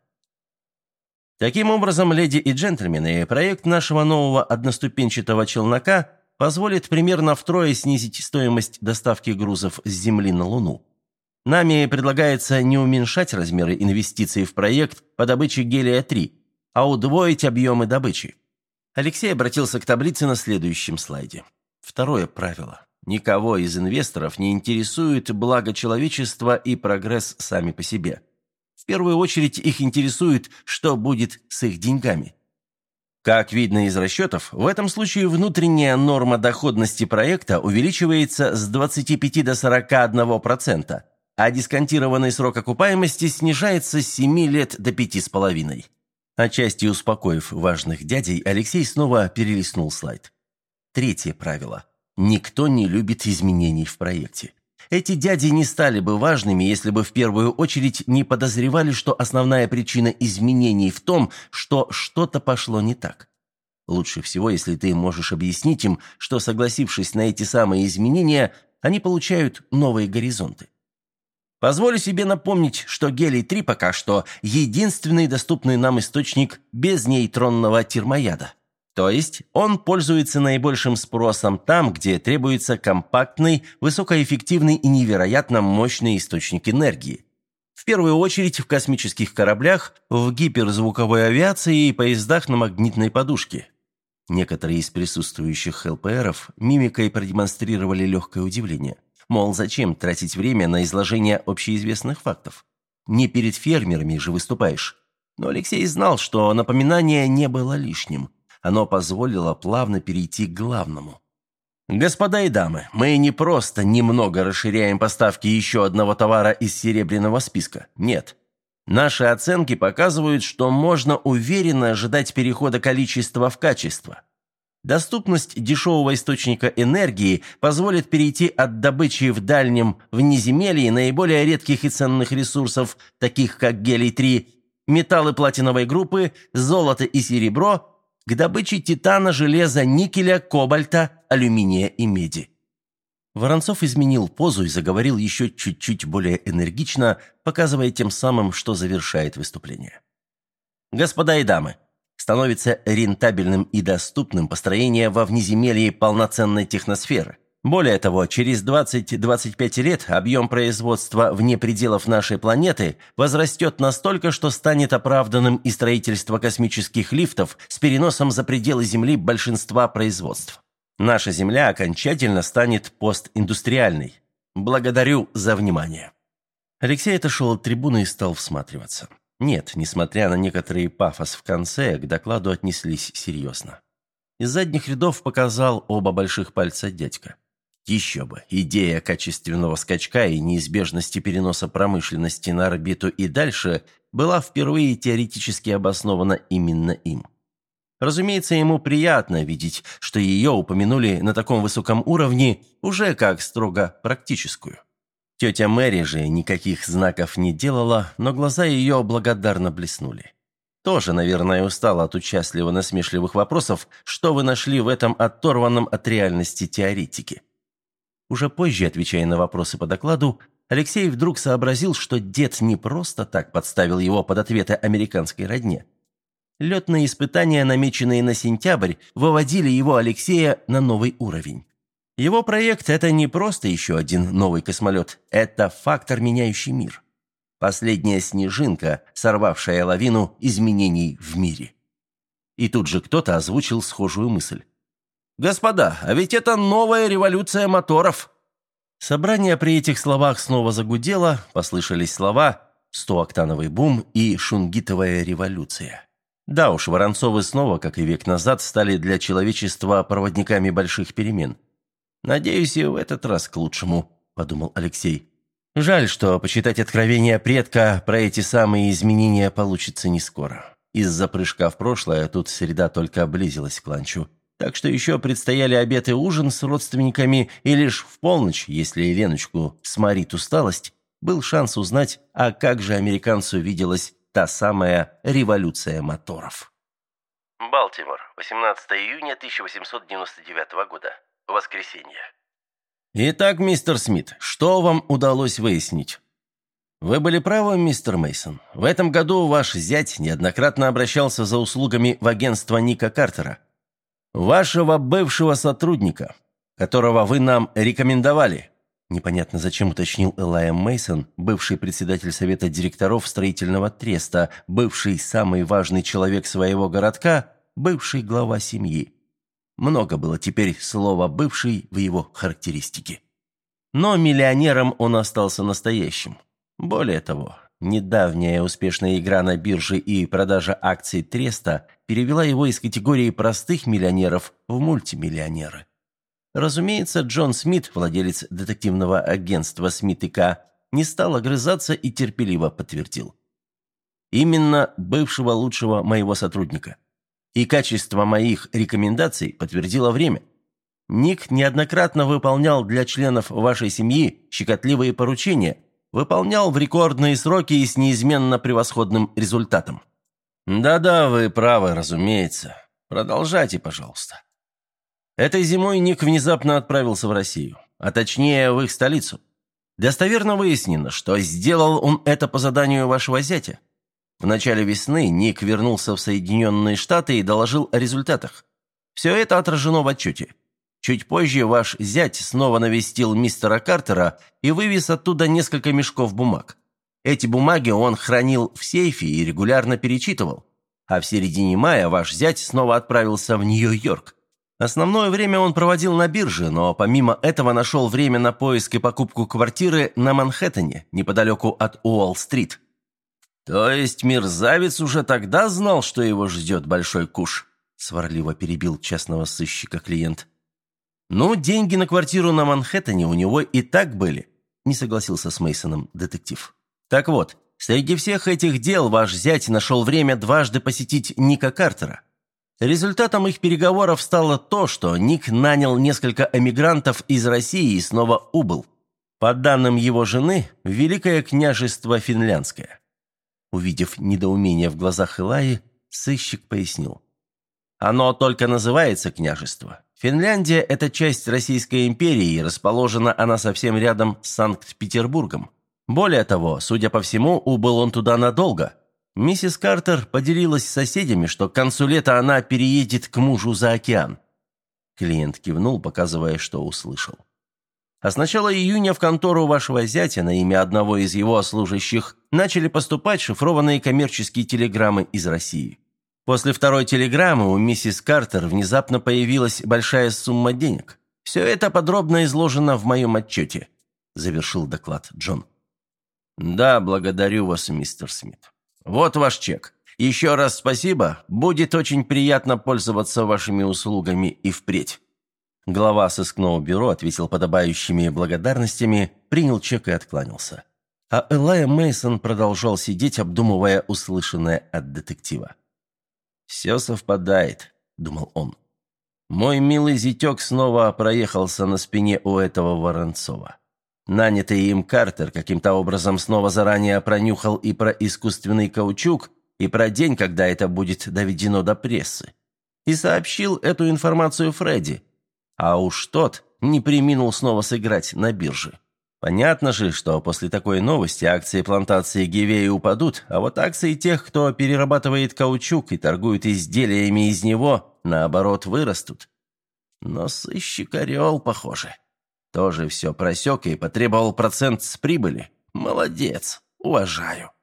Таким образом, леди и джентльмены, проект нашего нового одноступенчатого челнока позволит примерно втрое снизить стоимость доставки грузов с Земли на Луну. Нами предлагается не уменьшать размеры инвестиций в проект по добыче гелия три, а удвоить объемы добычи. Алексей обратился к таблице на следующем слайде. Второе правило. Никого из инвесторов не интересует благо человечества и прогресс сами по себе. В первую очередь их интересует, что будет с их деньгами. Как видно из расчетов, в этом случае внутренняя норма доходности проекта увеличивается с двадцати пяти до сорока одного процента, а дисконтированный срок окупаемости снижается с семи лет до пяти с половиной. Отчасти успокоив важных дядей, Алексей снова перелистнул слайд. Третье правило. Никто не любит изменений в проекте. Эти дяди не стали бы важными, если бы в первую очередь не подозревали, что основная причина изменений в том, что что-то пошло не так. Лучше всего, если ты можешь объяснить им, что, согласившись на эти самые изменения, они получают новые горизонты. Позволю себе напомнить, что гелий три пока что единственный доступный нам источник без нейтронного термояда. То есть он пользуется наибольшим спросом там, где требуется компактный, высокоэффективный и невероятно мощный источник энергии. В первую очередь в космических кораблях, в гиперзвуковой авиации и поездах на магнитной подушке. Некоторые из присутствующих ЛПРов мимикой продемонстрировали легкое удивление. Мол, зачем тратить время на изложение общеизвестных фактов? Не перед фермерами же выступаешь. Но Алексей знал, что напоминание не было лишним. Оно позволило плавно перейти к главному. Господа и дамы, мы не просто немного расширяем поставки еще одного товара из серебряного списка. Нет. Наши оценки показывают, что можно уверенно ожидать перехода количества в качество. Доступность дешевого источника энергии позволит перейти от добычи в дальнем внеземелье наиболее редких и ценных ресурсов, таких как гелий три, металлы платиновой группы, золото и серебро, к добыче титана, железа, никеля, кобальта, алюминия и меди. Воронцов изменил позу и заговорил еще чуть-чуть более энергично, показывая тем самым, что завершает выступление. Господа и дамы, становится рентабельным и доступным построение во внеземелье полноценной техносферы. Более того, через двадцать-двадцать пять лет объем производства вне пределов нашей планеты возрастет настолько, что станет оправданным и строительство космических лифтов с переносом за пределы Земли большинства производств. Наша Земля окончательно станет постиндустриальной. Благодарю за внимание. Алексей отошел от трибуны и стал всматриваться. Нет, несмотря на некоторый пафос в конце, к докладу отнеслись серьезно. Из задних рядов показал оба больших пальца дядька. Еще бы, идея качественного скачка и неизбежности переноса промышленности на орбиту и дальше была впервые теоретически обоснована именно им. Разумеется, ему приятно видеть, что ее упомянули на таком высоком уровне уже как строго практическую. Тетя Мэри же никаких знаков не делала, но глаза ее благодарно блеснули. Тоже, наверное, устала от участливо-насмешливых вопросов, что вы нашли в этом оторванном от реальности теоретике. Уже позже, отвечая на вопросы по докладу, Алексей вдруг сообразил, что дед не просто так подставил его под ответы американской родне. Летные испытания, намеченные на сентябрь, выводили его, Алексея, на новый уровень. Его проект – это не просто еще один новый космолет, это фактор, меняющий мир. Последняя снежинка, сорвавшая лавину изменений в мире. И тут же кто-то озвучил схожую мысль. «Господа, а ведь это новая революция моторов!» Собрание при этих словах снова загудело, послышались слова «стооктановый бум» и «шунгитовая революция». Да уж, Воронцовы снова, как и век назад, стали для человечества проводниками больших перемен. «Надеюсь, и в этот раз к лучшему», – подумал Алексей. Жаль, что почитать откровения предка про эти самые изменения получится не скоро. Из-за прыжка в прошлое тут среда только близилась к ланчу. Так что еще предстояли обед и ужин с родственниками, и лишь в полночь, если Леночку сморит усталость, был шанс узнать, а как же американцу виделась та самая революция моторов. Балтимор, восемнадцатого июня тысяча восемьсот девяносто девятого года. Воскресенье. Итак, мистер Смит, что вам удалось выяснить? Вы были правы, мистер Мейсон. В этом году ваш зять неоднократно обращался за услугами в агентство Ника Картера. Вашего бывшего сотрудника, которого вы нам рекомендовали. Непонятно зачем уточнил Элайя Мейсон, бывший председатель совета директоров строительного треста, бывший самый важный человек своего городка, бывший глава семьи. Много было теперь слова «бывший» в его характеристике. Но миллионером он остался настоящим. Более того, недавняя успешная игра на бирже и продажа акций Треста перевела его из категории простых миллионеров в мультимиллионеры. Разумеется, Джон Смит, владелец детективного агентства «Смит и Ко», не стал огрызаться и терпеливо подтвердил. Именно бывшего лучшего моего сотрудника. И качество моих рекомендаций подтвердило время. Ник неоднократно выполнял для членов вашей семьи щекотливые поручения, выполнял в рекордные сроки и с неизменно превосходным результатом. Да-да, вы правы, разумеется. Продолжайте, пожалуйста. Этой зимой Ник внезапно отправился в Россию, а точнее в их столицу. Достоверно выяснено, что сделал он это по заданию вашего зятя. В начале весны Ник вернулся в Соединенные Штаты и доложил о результатах. Все это отражено в отчете. Чуть позже ваш зять снова навестил мистера Картера и вывез оттуда несколько мешков бумаг. Эти бумаги он хранил в сейфе и регулярно перечитывал. А в середине мая ваш зять снова отправился в Нью-Йорк. Основное время он проводил на бирже, но помимо этого нашел время на поиск и покупку квартиры на Манхэттене, неподалеку от Уолл-стрит. То есть мерзавец уже тогда знал, что его ждет большой куш? Сварливо перебил частного сыщика клиент. «Ну, деньги на квартиру на Манхэттене у него и так были», – не согласился с Мейсоном детектив. «Так вот, среди всех этих дел ваш зять нашел время дважды посетить Ника Картера. Результатом их переговоров стало то, что Ник нанял несколько эмигрантов из России и снова убыл. По данным его жены, в Великое княжество Финляндское». Увидев недоумение в глазах Элайи, сыщик пояснил. «Оно только называется княжество. Финляндия – это часть Российской империи, и расположена она совсем рядом с Санкт-Петербургом. Более того, судя по всему, убыл он туда надолго. Миссис Картер поделилась с соседями, что к концу лета она переедет к мужу за океан». Клиент кивнул, показывая, что услышал. «А с начала июня в контору вашего зятя на имя одного из его служащих начали поступать шифрованные коммерческие телеграммы из России. После второй телеграммы у миссис Картер внезапно появилась большая сумма денег. Все это подробно изложено в моем отчете», – завершил доклад Джон. «Да, благодарю вас, мистер Смит. Вот ваш чек. Еще раз спасибо. Будет очень приятно пользоваться вашими услугами и впредь». Глава сыскного бюро ответил подобающими благодарностями, принял чек и откланялся. А Элайя Мейсон продолжал сидеть, обдумывая услышанное от детектива. «Все совпадает», — думал он. «Мой милый зятек снова проехался на спине у этого Воронцова. Нанятый им Картер каким-то образом снова заранее пронюхал и про искусственный каучук, и про день, когда это будет доведено до прессы. И сообщил эту информацию Фредди. А уж тот не преминул снова сыграть на бирже. Понятно же, что после такой новости акции плантации Гивеи упадут, а вот акции тех, кто перерабатывает каучук и торгует изделиями из него, наоборот, вырастут. Но сыщик Орел, похоже, тоже все просек и потребовал процент с прибыли. Молодец, уважаю.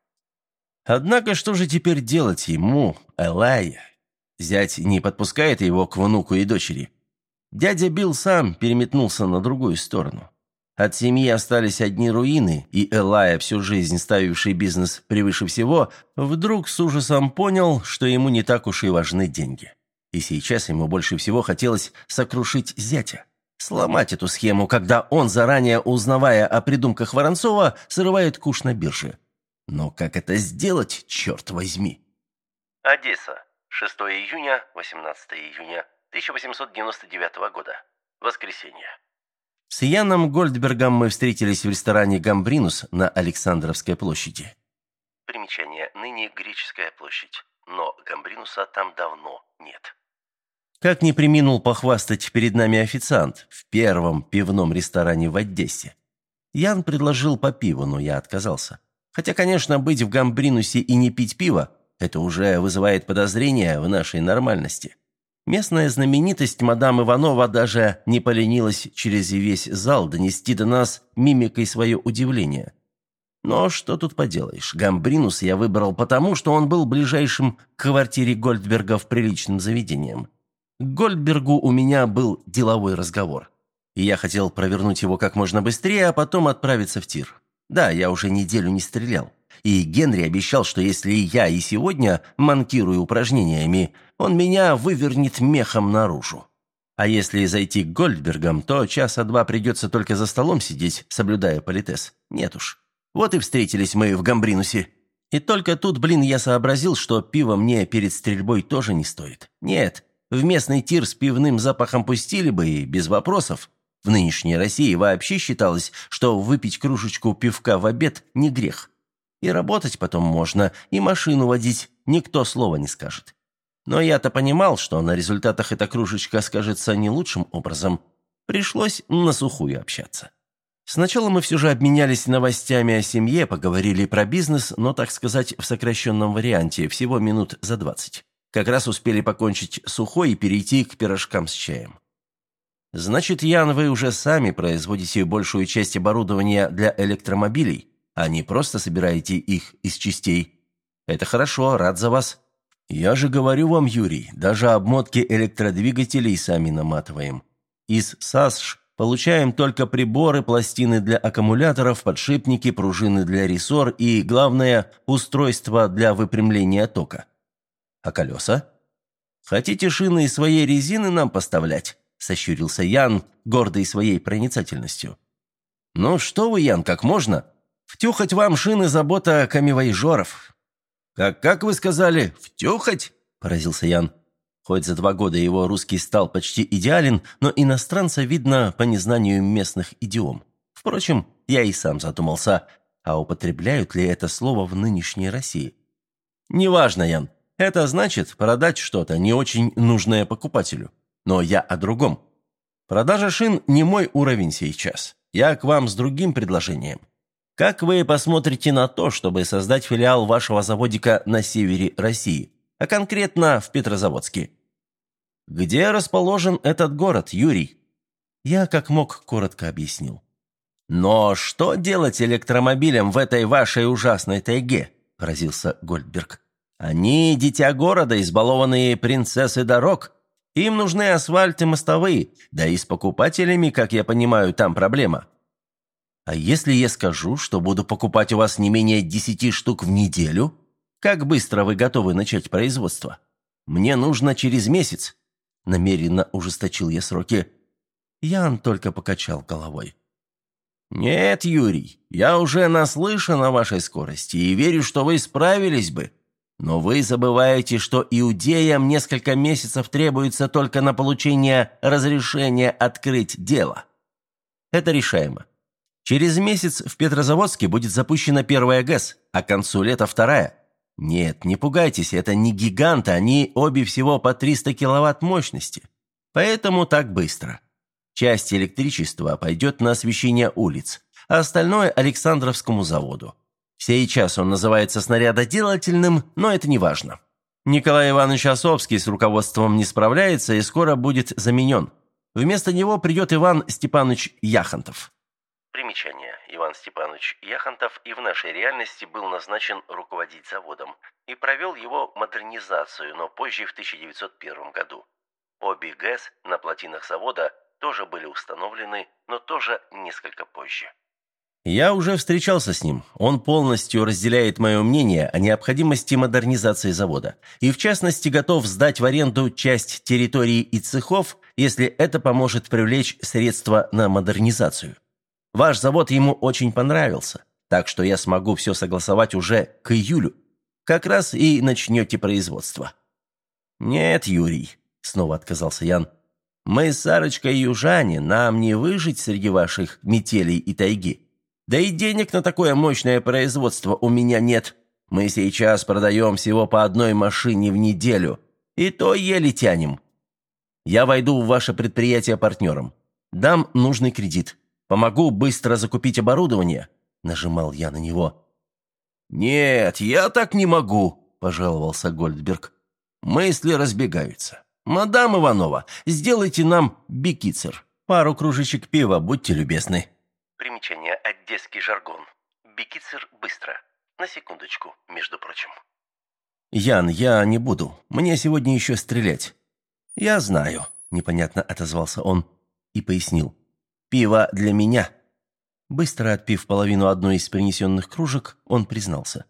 Однако что же теперь делать ему, Элайя? Зять не подпускает его к внуку и дочери. Дядя Билл сам переметнулся на другую сторону. От семьи остались одни руины, и Элайя, всю жизнь ставивший бизнес превыше всего, вдруг с ужасом понял, что ему не так уж и важны деньги. И сейчас ему больше всего хотелось сокрушить зятя, сломать эту схему, когда он, заранее узнавая о придумках Воронцова, срывает куш на бирже. Но как это сделать, черт возьми? Одесса. шестого июня, восемнадцатого июня тысяча восемьсот девяносто девятого года. Воскресенье. С Яном Гольдбергом мы встретились в ресторане «Гамбринус» на Александровской площади. Примечание. Ныне Греческая площадь. Но Гамбринуса там давно нет. Как не преминул похвастать перед нами официант в первом пивном ресторане в Одессе. Ян предложил по пиву, но я отказался. Хотя, конечно, быть в Гамбринусе и не пить пиво – это уже вызывает подозрения в нашей нормальности. Местная знаменитость мадам Иванова даже не поленилась через весь зал донести до нас мимикой свое удивление. Но что тут поделаешь, Гамбринус я выбрал потому, что он был ближайшим к квартире Гольдбергов приличным заведением. К Гольдбергу у меня был деловой разговор, и я хотел провернуть его как можно быстрее, а потом отправиться в тир. Да, я уже неделю не стрелял, и Генри обещал, что если я и сегодня манкирую упражнениями, он меня вывернет мехом наружу. А если зайти к Гольдбергам, то часа два придется только за столом сидеть, соблюдая политес. Нет уж. Вот и встретились мы в Гамбринусе. И только тут, блин, я сообразил, что пиво мне перед стрельбой тоже не стоит. Нет, в местный тир с пивным запахом пустили бы и без вопросов. В нынешней России вообще считалось, что выпить кружечку пивка в обед не грех. И работать потом можно, и машину водить, никто слова не скажет. Но я-то понимал, что на результатах эта кружечка скажется не лучшим образом. Пришлось на сухую общаться. Сначала мы все же обменялись новостями о семье, поговорили про бизнес, но, так сказать, в сокращенном варианте, всего минут за двадцать. Как раз успели покончить сухой и перейти к пирожкам с чаем. «Значит, Ян, вы уже сами производите большую часть оборудования для электромобилей, а не просто собираете их из частей. Это хорошо, рад за вас». «Я же говорю вам, Юрий, даже обмотки электродвигателей сами наматываем. Из САСШ получаем только приборы, пластины для аккумуляторов, подшипники, пружины для рессор и, главное, устройство для выпрямления тока. А колеса? Хотите шины из своей резины нам поставлять?» – сощурился Ян, гордый своей проницательностью. «Ну что вы, Ян, как можно? Втюхать вам шины забота камевояжеров». «Как, как вы сказали, втюхать?» – поразился Ян. Хоть за два года его русский стал почти идеален, но иностранца видно по незнанию местных идиом. Впрочем, я и сам задумался, а употребляют ли это слово в нынешней России? «Неважно, Ян. Это значит продать что-то, не очень нужное покупателю. Но я о другом. Продажа шин не мой уровень сейчас. Я к вам с другим предложением. Как вы посмотрите на то, чтобы создать филиал вашего заводика на севере России, а конкретно в Петрозаводске?» «Где расположен этот город, Юрий?» Я как мог коротко объяснил. «Но что делать электромобилям в этой вашей ужасной тайге?» – поразился Гольдберг. «Они дитя города, избалованные принцессы дорог. Им нужны асфальт и мостовые, да и с покупателями, как я понимаю, там проблема». «А если я скажу, что буду покупать у вас не менее десяти штук в неделю? Как быстро вы готовы начать производство? Мне нужно через месяц». Намеренно ужесточил я сроки. Ян только покачал головой. «Нет, Юрий, я уже наслышан о вашей скорости и верю, что вы справились бы. Но вы забываете, что иудеям несколько месяцев требуется только на получение разрешения открыть дело. Это решаемо. Через месяц в Петрозаводске будет запущена первая ГЭС, а к концу лета вторая. Нет, не пугайтесь, это не гиганты, они обе всего по триста киловатт мощности. Поэтому так быстро. Часть электричества пойдет на освещение улиц, а остальное – Александровскому заводу. Сейчас он называется снарядоделательным, но это не важно. Николай Иванович Осовский с руководством не справляется и скоро будет заменен. Вместо него придет Иван Степанович Яхонтов». Примечание. Иван Степанович Яхонтов и в нашей реальности был назначен руководить заводом и провел его модернизацию, но позже в тысяча девятьсот первом году. Обе ГЭС на плотинах завода тоже были установлены, но тоже несколько позже. Я уже встречался с ним. Он полностью разделяет мое мнение о необходимости модернизации завода и, в частности, готов сдать в аренду часть территории и цехов, если это поможет привлечь средства на модернизацию. Ваш завод ему очень понравился, так что я смогу все согласовать уже к июлю. Как раз и начнете производство». «Нет, Юрий», — снова отказался Ян, — «мы с Сарочкой южане, нам не выжить среди ваших метелей и тайги. Да и денег на такое мощное производство у меня нет. Мы сейчас продаем всего по одной машине в неделю, и то еле тянем. Я войду в ваше предприятие партнером, дам нужный кредит. Помогу быстро закупить оборудование», – нажимал я на него. «Нет, я так не могу», – пожаловался Гольдберг. «Мысли разбегаются. Мадам Иванова, сделайте нам бикицер. Пару кружечек пива, будьте любезны». Примечание. Одесский жаргон. Бикицер быстро. На секундочку, между прочим. «Ян, я не буду. Мне сегодня еще стрелять». «Я знаю», — непонятно отозвался он и пояснил. «Пиво для меня». Быстро отпив половину одной из принесенных кружек, он признался.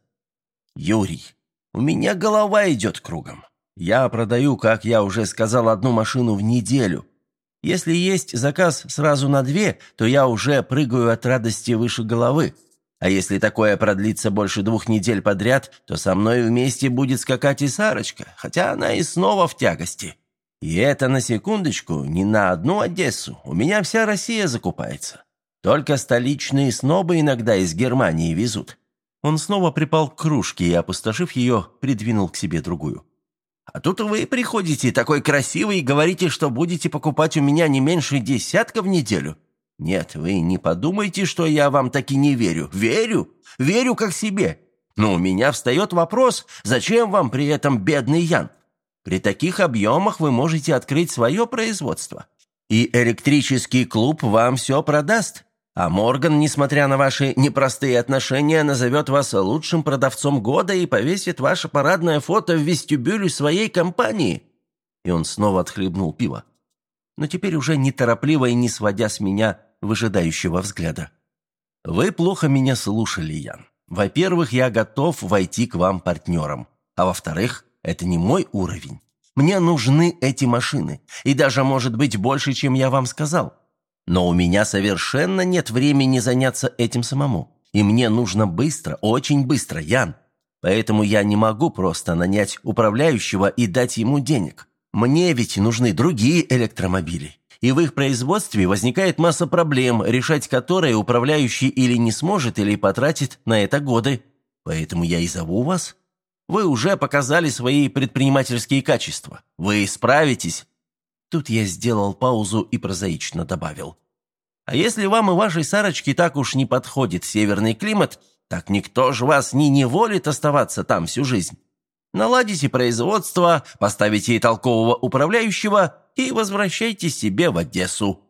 «Юрий, у меня голова идет кругом. Я продаю, как я уже сказал, одну машину в неделю. Если есть заказ сразу на две, то я уже прыгаю от радости выше головы. А если такое продлится больше двух недель подряд, то со мной вместе будет скакать и Сарочка, хотя она и снова в тягости. И это, на секундочку, не на одну Одессу. У меня вся Россия закупается. Только столичные снобы иногда из Германии везут». Он снова припал к кружке и, опустошив ее, придвинул к себе другую. «А тут вы приходите такой красивый и говорите, что будете покупать у меня не меньше десятка в неделю. Нет, вы не подумайте, что я вам таки не верю. Верю, верю как себе. Но у меня встает вопрос, зачем вам при этом бедный Ян? При таких объемах вы можете открыть свое производство. И электрический клуб вам все продаст. А Морган, несмотря на ваши непростые отношения, назовет вас лучшим продавцом года и повесит ваше парадное фото в вестибюле своей компании». И он снова отхлебнул пиво. Но теперь уже неторопливо и не сводя с меня выжидающего взгляда. «Вы плохо меня слушали, Ян. Во-первых, я готов войти к вам партнером. А во-вторых, это не мой уровень. Мне нужны эти машины. И даже, может быть, больше, чем я вам сказал. Но у меня совершенно нет времени заняться этим самому. И мне нужно быстро, очень быстро, Ян. Поэтому я не могу просто нанять управляющего и дать ему денег. Мне ведь нужны другие электромобили. И в их производстве возникает масса проблем, решать которые управляющий или не сможет, или потратит на это годы. Поэтому я и зову вас. Вы уже показали свои предпринимательские качества. Вы справитесь». Тут я сделал паузу и прозаично добавил. «А если вам и вашей Сарочке так уж не подходит северный климат, так никто же вас не неволит оставаться там всю жизнь. Наладите производство, поставите и толкового управляющего и возвращайтесь себе в Одессу».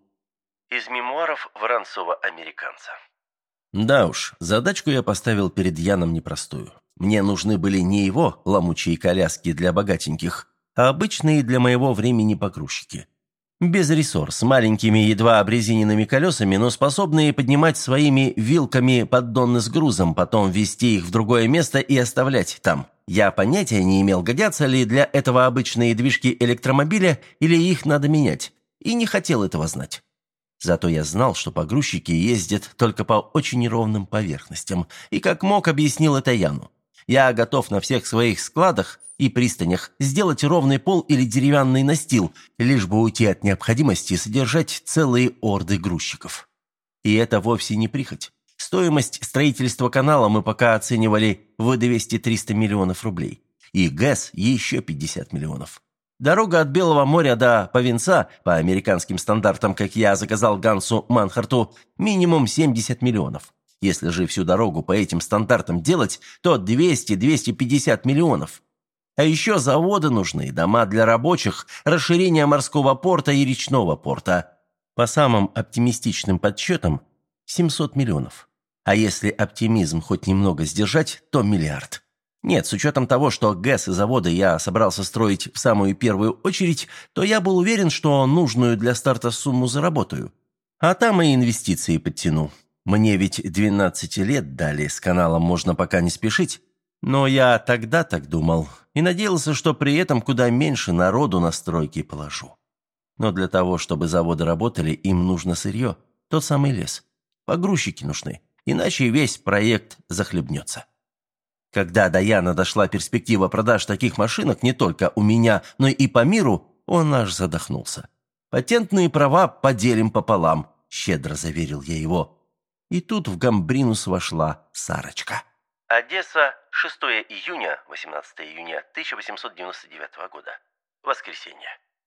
Из мемуаров Воронцова-американца. Да уж, задачку я поставил перед Яном непростую. Мне нужны были не его ломучие коляски для богатеньких, а обычные для моего времени погрузчики. Без рессор, с маленькими едва обрезиненными колесами, но способные поднимать своими вилками поддоны с грузом, потом везти их в другое место и оставлять там. Я понятия не имел, годятся ли для этого обычные движки электромобиля или их надо менять, и не хотел этого знать. Зато я знал, что погрузчики ездят только по очень ровным поверхностям, и как мог объяснил это Яну. Я готов на всех своих складах и пристанях сделать ровный пол или деревянный настил, лишь бы уйти от необходимости содержать целые орды грузчиков. И это вовсе не прихоть. Стоимость строительства канала мы пока оценивали в двести-триста миллионов рублей. И ГЭС еще пятьдесят миллионов. Дорога от Белого моря до Повинца, по американским стандартам, как я заказал Гансу Манхарту, минимум семьдесят миллионов. Если же всю дорогу по этим стандартам делать, то двести-двести пятьдесят миллионов. А еще заводы нужны, дома для рабочих, расширение морского порта и речного порта. По самым оптимистичным подсчетам, семьсот миллионов. А если оптимизм хоть немного сдержать, то миллиард. Нет, с учетом того, что ГЭС и заводы я собрался строить в самую первую очередь, то я был уверен, что нужную для старта сумму заработаю. А там и инвестиции подтяну. Мне ведь двенадцать лет дали, с каналом можно пока не спешить. Но я тогда так думал и надеялся, что при этом куда меньше народу на стройки положу. Но для того, чтобы заводы работали, им нужно сырье, тот самый лес. Погрузчики нужны, иначе весь проект захлебнется. Когда до Яна дошла перспектива продаж таких машинок не только у меня, но и по миру, он аж задохнулся. «Патентные права поделим пополам», – щедро заверил я его. И тут в гамбринус вошла Сарочка. Одесса, шестого июня, восемнадцатого июня тысяча восемьсот девяносто девятого года. Воскресенье.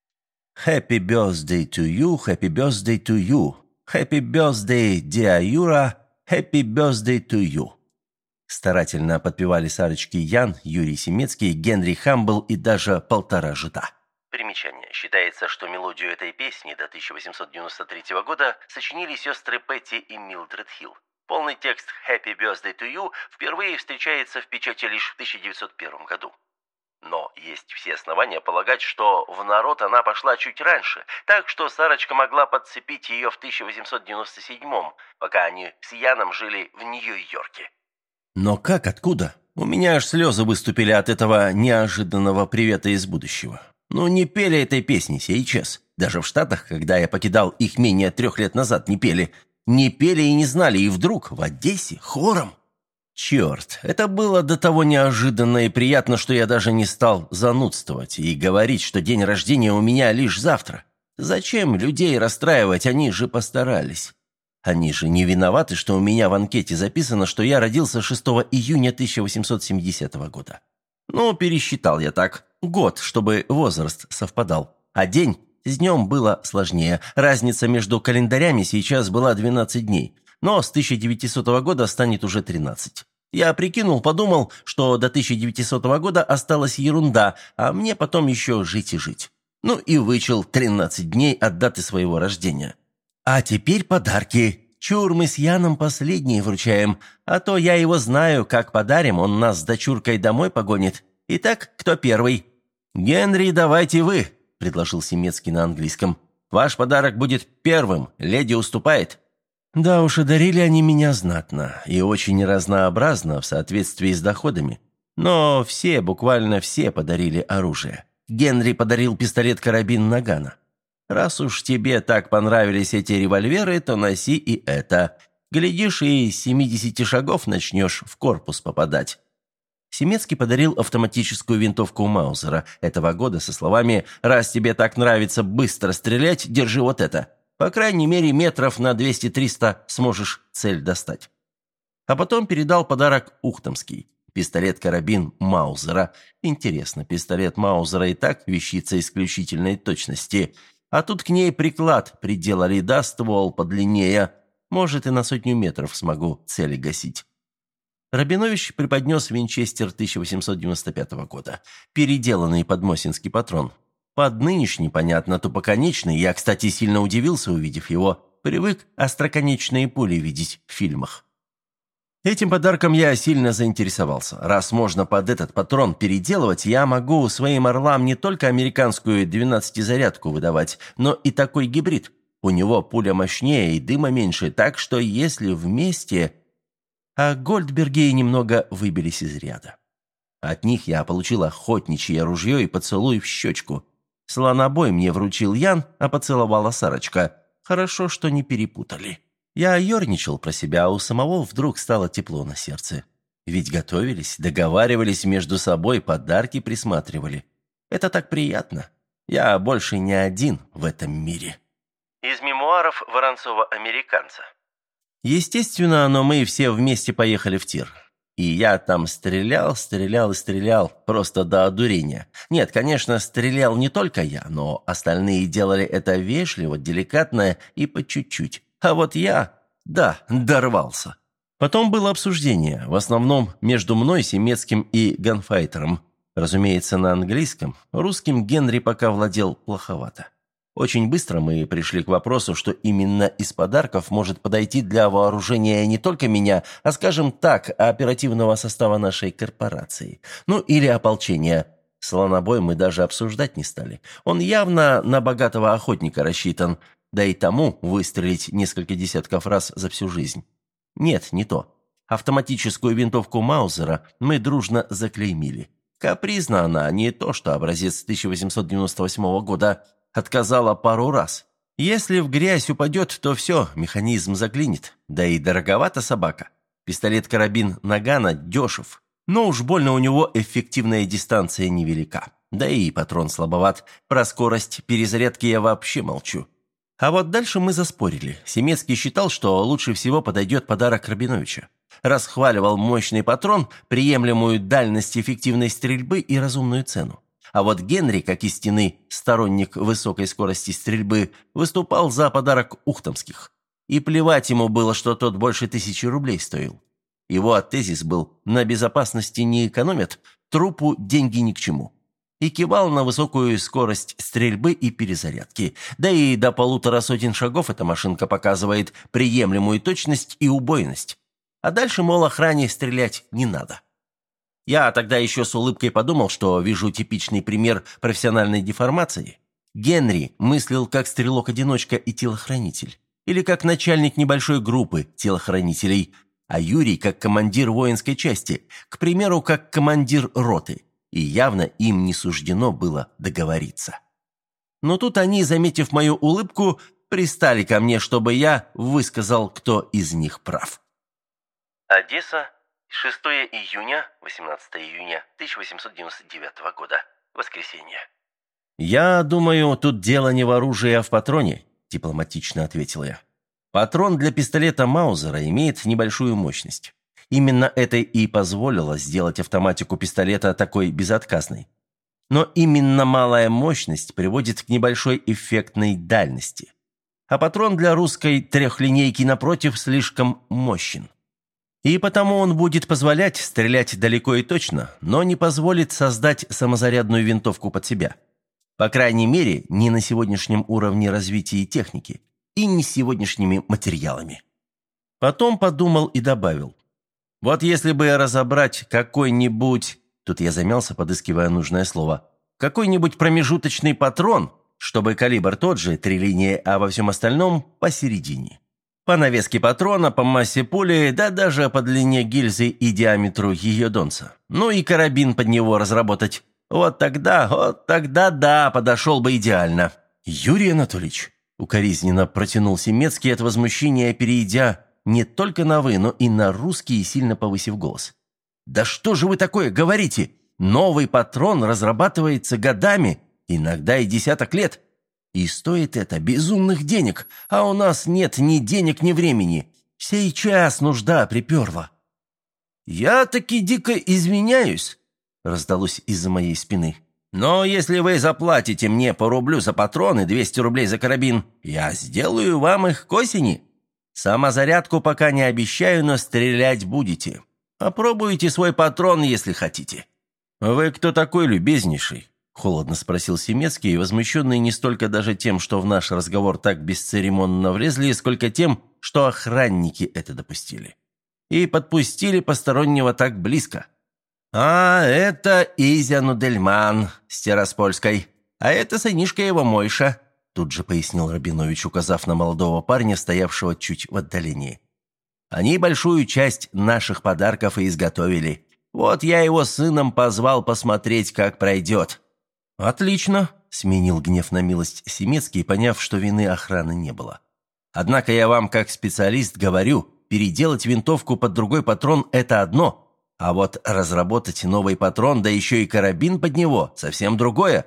Happy birthday to you, happy birthday to you. Happy birthday, dear Юра, happy birthday to you. Старательно подпевали Сарочке Ян, Юрий Семецкий, Генри Хамбл и даже полтора жида. Примечание. Считается, что мелодию этой песни до тысяча восемьсот девяносто третьего года сочинили сестры Петти и Милдред Хилл. Полный текст «Happy Birthday to You» впервые встречается в печати лишь в тысяча девятьсот первом году. Но есть все основания полагать, что в народ она пошла чуть раньше, так что Сарочка могла подцепить ее в тысяча восемьсот девяносто седьмом, пока они с Яном жили в Нью-Йорке. Но как, откуда? У меня аж слезы выступили от этого неожиданного привета из будущего. Ну, не пели этой песни сейчас. Даже в Штатах, когда я покидал их менее трех лет назад, не пели. Не пели и не знали, и вдруг в Одессе хором. Черт, это было до того неожиданно и приятно, что я даже не стал занудствовать и говорить, что день рождения у меня лишь завтра. Зачем людей расстраивать, они же постарались. Они же не виноваты, что у меня в анкете записано, что я родился шестого июня тысяча восемьсот семидесятого года. Ну, пересчитал я так. Год, чтобы возраст совпадал. А день с днем было сложнее. Разница между календарями сейчас была двенадцать дней. Но с тысяча девятисотого года станет уже тринадцать. Я прикинул, подумал, что до тысяча девятисотого года осталась ерунда, а мне потом еще жить и жить. Ну и вычел тринадцать дней от даты своего рождения. А теперь подарки. Чур, мы с Яном последние вручаем, а то я его знаю, как подарим, он нас с дочуркой домой погонит. Итак, кто первый? «Генри, давайте вы», — предложил Семецкий на английском. «Ваш подарок будет первым, леди уступает». Да уж, и дарили они меня знатно и очень разнообразно в соответствии с доходами. Но все, буквально все подарили оружие. Генри подарил пистолет-карабин Нагана. Раз уж тебе так понравились эти револьверы, то носи и это. Глядишь, и с семидесяти шагов начнешь в корпус попадать. Семецкий подарил автоматическую винтовку Маузера этого года со словами «Раз тебе так нравится быстро стрелять, держи вот это. По крайней мере, метров на двести-триста сможешь цель достать». А потом передал подарок Ухтомский. Пистолет-карабин Маузера. Интересно, пистолет Маузера и так вещица исключительной точности. А тут к ней приклад приделали, да, ствол подлиннее. Может, и на сотню метров смогу цели гасить. Рабинович преподнес винчестер тысяча восемьсот девяносто пятого года. Переделанный под Мосинский патрон. Под нынешний, понятно, тупоконечный. Я, кстати, сильно удивился, увидев его. Привык остроконечные пули видеть в фильмах. Этим подарком я сильно заинтересовался. Раз можно под этот патрон переделывать, я могу своим «Орлам» не только американскую двенадцатизарядку выдавать, но и такой гибрид. У него пуля мощнее и дыма меньше, так что если вместе... А Гольдберги немного выбились из ряда. От них я получил охотничье ружье и поцелуй в щечку. Слонобой мне вручил Ян, а поцеловала Сарочка. Хорошо, что не перепутали. Я ерничал про себя, а у самого вдруг стало тепло на сердце. Ведь готовились, договаривались между собой, подарки присматривали. Это так приятно. Я больше не один в этом мире. Из мемуаров Воронцова-американца. Естественно, но мы все вместе поехали в тир. И я там стрелял, стрелял и стрелял, просто до одурения. Нет, конечно, стрелял не только я, но остальные делали это вежливо, деликатно и по чуть-чуть. А вот я, да, дорвался. Потом было обсуждение, в основном между мной, Семецким и ганфайтером. Разумеется, на английском. Русским Генри пока владел плоховато. Очень быстро мы пришли к вопросу, что именно из подарков может подойти для вооружения не только меня, а, скажем так, оперативного состава нашей корпорации. Ну, или ополчения. Слонобой мы даже обсуждать не стали. Он явно на богатого охотника рассчитан. Да и тому выстрелить несколько десятков раз за всю жизнь. Нет, не то. Автоматическую винтовку Маузера мы дружно заклеймили. Капризна она, не то что образец тысяча восемьсот девяносто восьмого года. Отказала пару раз. Если в грязь упадет, то все, механизм заклинит. Да и дороговата собака. Пистолет-карабин Нагана дешев. Но уж больно у него эффективная дистанция невелика. Да и патрон слабоват. Про скорость перезарядки я вообще молчу. А вот дальше мы заспорили. Семецкий считал, что лучше всего подойдет подарок Рабиновича. Расхваливал мощный патрон, приемлемую дальность эффективной стрельбы и разумную цену. А вот Генри, как истинный сторонник высокой скорости стрельбы, выступал за подарок Ухтомских. И плевать ему было, что тот больше тысячи рублей стоил. Его тезис был «на безопасности не экономят, трупу деньги ни к чему». И кивал на высокую скорость стрельбы и перезарядки. Да и до полутора сотен шагов эта машинка показывает приемлемую точность и убойность. А дальше, мол, охране стрелять не надо. Я тогда еще с улыбкой подумал, что вижу типичный пример профессиональной деформации. Генри мыслил как стрелок-одиночка и телохранитель. Или как начальник небольшой группы телохранителей, а Юрий как командир воинской части, к примеру, как командир роты. И явно им не суждено было договориться. Но тут они, заметив мою улыбку, пристали ко мне, чтобы я высказал, кто из них прав. Одесса, шестого июня, восемнадцатого июня тысяча восемьсот девяносто девятого года. Воскресенье. «Я думаю, тут дело не в оружии, а в патроне», – дипломатично ответил я. «Патрон для пистолета Маузера имеет небольшую мощность. Именно это и позволило сделать автоматику пистолета такой безотказной. Но именно малая мощность приводит к небольшой эффектной дальности. А патрон для русской трехлинейки, напротив, слишком мощен. И потому он будет позволять стрелять далеко и точно, но не позволит создать самозарядную винтовку под себя. По крайней мере, не на сегодняшнем уровне развития техники и не с сегодняшними материалами». Потом подумал и добавил. «Вот если бы разобрать какой-нибудь...» Тут я замялся, подыскивая нужное слово. «Какой-нибудь промежуточный патрон, чтобы калибр тот же, три линии, а во всем остальном посередине. По навеске патрона, по массе пули, да даже по длине гильзы и диаметру ее донца. Ну и карабин под него разработать. Вот тогда, вот тогда да, подошел бы идеально». «Юрий Анатольевич», — укоризненно протянул Семецкий от возмущения, перейдя не только на «вы», но и на русский, сильно повысив голос. «Да что же вы такое говорите? Новый патрон разрабатывается годами, иногда и десяток лет. И стоит это безумных денег, а у нас нет ни денег, ни времени. Сейчас нужда приперла». «Я таки дико извиняюсь», — раздалось из-за моей спины. «Но если вы заплатите мне по рублю за патрон и двести рублей за карабин, я сделаю вам их к осени. Самозарядку пока не обещаю, но стрелять будете. Попробуйте свой патрон, если хотите». «Вы кто такой, любезнейший?» – холодно спросил Семецкий, возмущенный не столько даже тем, что в наш разговор так бесцеремонно влезли, сколько тем, что охранники это допустили. И подпустили постороннего так близко. «А, это Изя Нудельман с Тираспольской, а это сынишка его Мойша», – тут же пояснил Рабинович, указав на молодого парня, стоявшего чуть в отдалении. «Они большую часть наших подарков и изготовили. Вот я его сыном позвал посмотреть, как пройдет». «Отлично», – сменил гнев на милость Семецкий, поняв, что вины охраны не было. «Однако я вам, как специалист, говорю, переделать винтовку под другой патрон – это одно, а вот разработать новый патрон, да еще и карабин под него – совсем другое.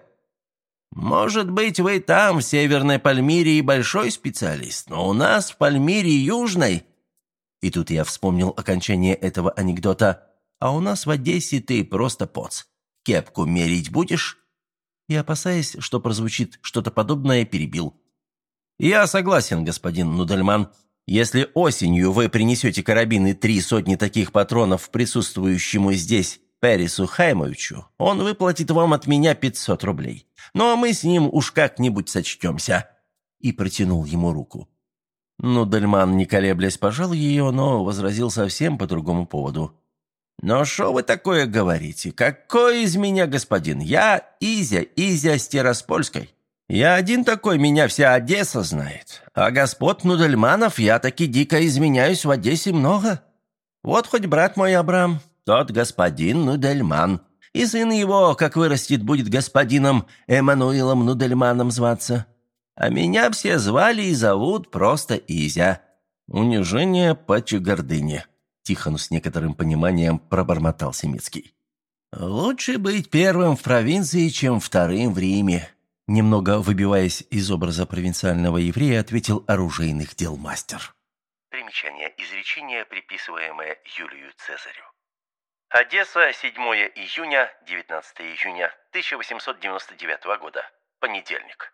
Может быть, вы там, в Северной Пальмире, большой специалист, но у нас в Пальмире Южной...» И тут я вспомнил окончание этого анекдота. «А у нас в Одессе ты просто поц. Кепку мерить будешь?» И, опасаясь, что прозвучит что-то подобное, перебил. «Я согласен, господин Нудельман. Если осенью вы принесете карабин и три сотни таких патронов присутствующему здесь Пересу Хаймовичу, он выплатит вам от меня пятьсот рублей. Ну а мы с ним уж как-нибудь сочтемся». И протянул ему руку. Нудельман, не колеблясь, пожал ее, но возразил совсем по другому поводу. «Но что вы такое говорите? Какой из меня господин? Я Изя, Изя с Тираспольской. Я один такой, меня вся Одесса знает. А господ Нудельманов я таки дико извиняюсь, в Одессе много. Вот хоть брат мой Абрам, тот господин Нудельман. И сын его, как вырастет, будет господином Эммануилом Нудельманом зваться. А меня все звали и зовут просто Изя». «Унижение паче гордыни», – тихо, но с некоторым пониманием пробормотал Семецкий. «Лучше быть первым в провинции, чем вторым в Риме», – немного выбиваясь из образа провинциального еврея, ответил оружейных дел мастер. Примечание. Изречение, приписываемое Юлию Цезарю. Одесса, седьмого июня, девятнадцатого июня тысяча восемьсот девяносто девятого года. Понедельник.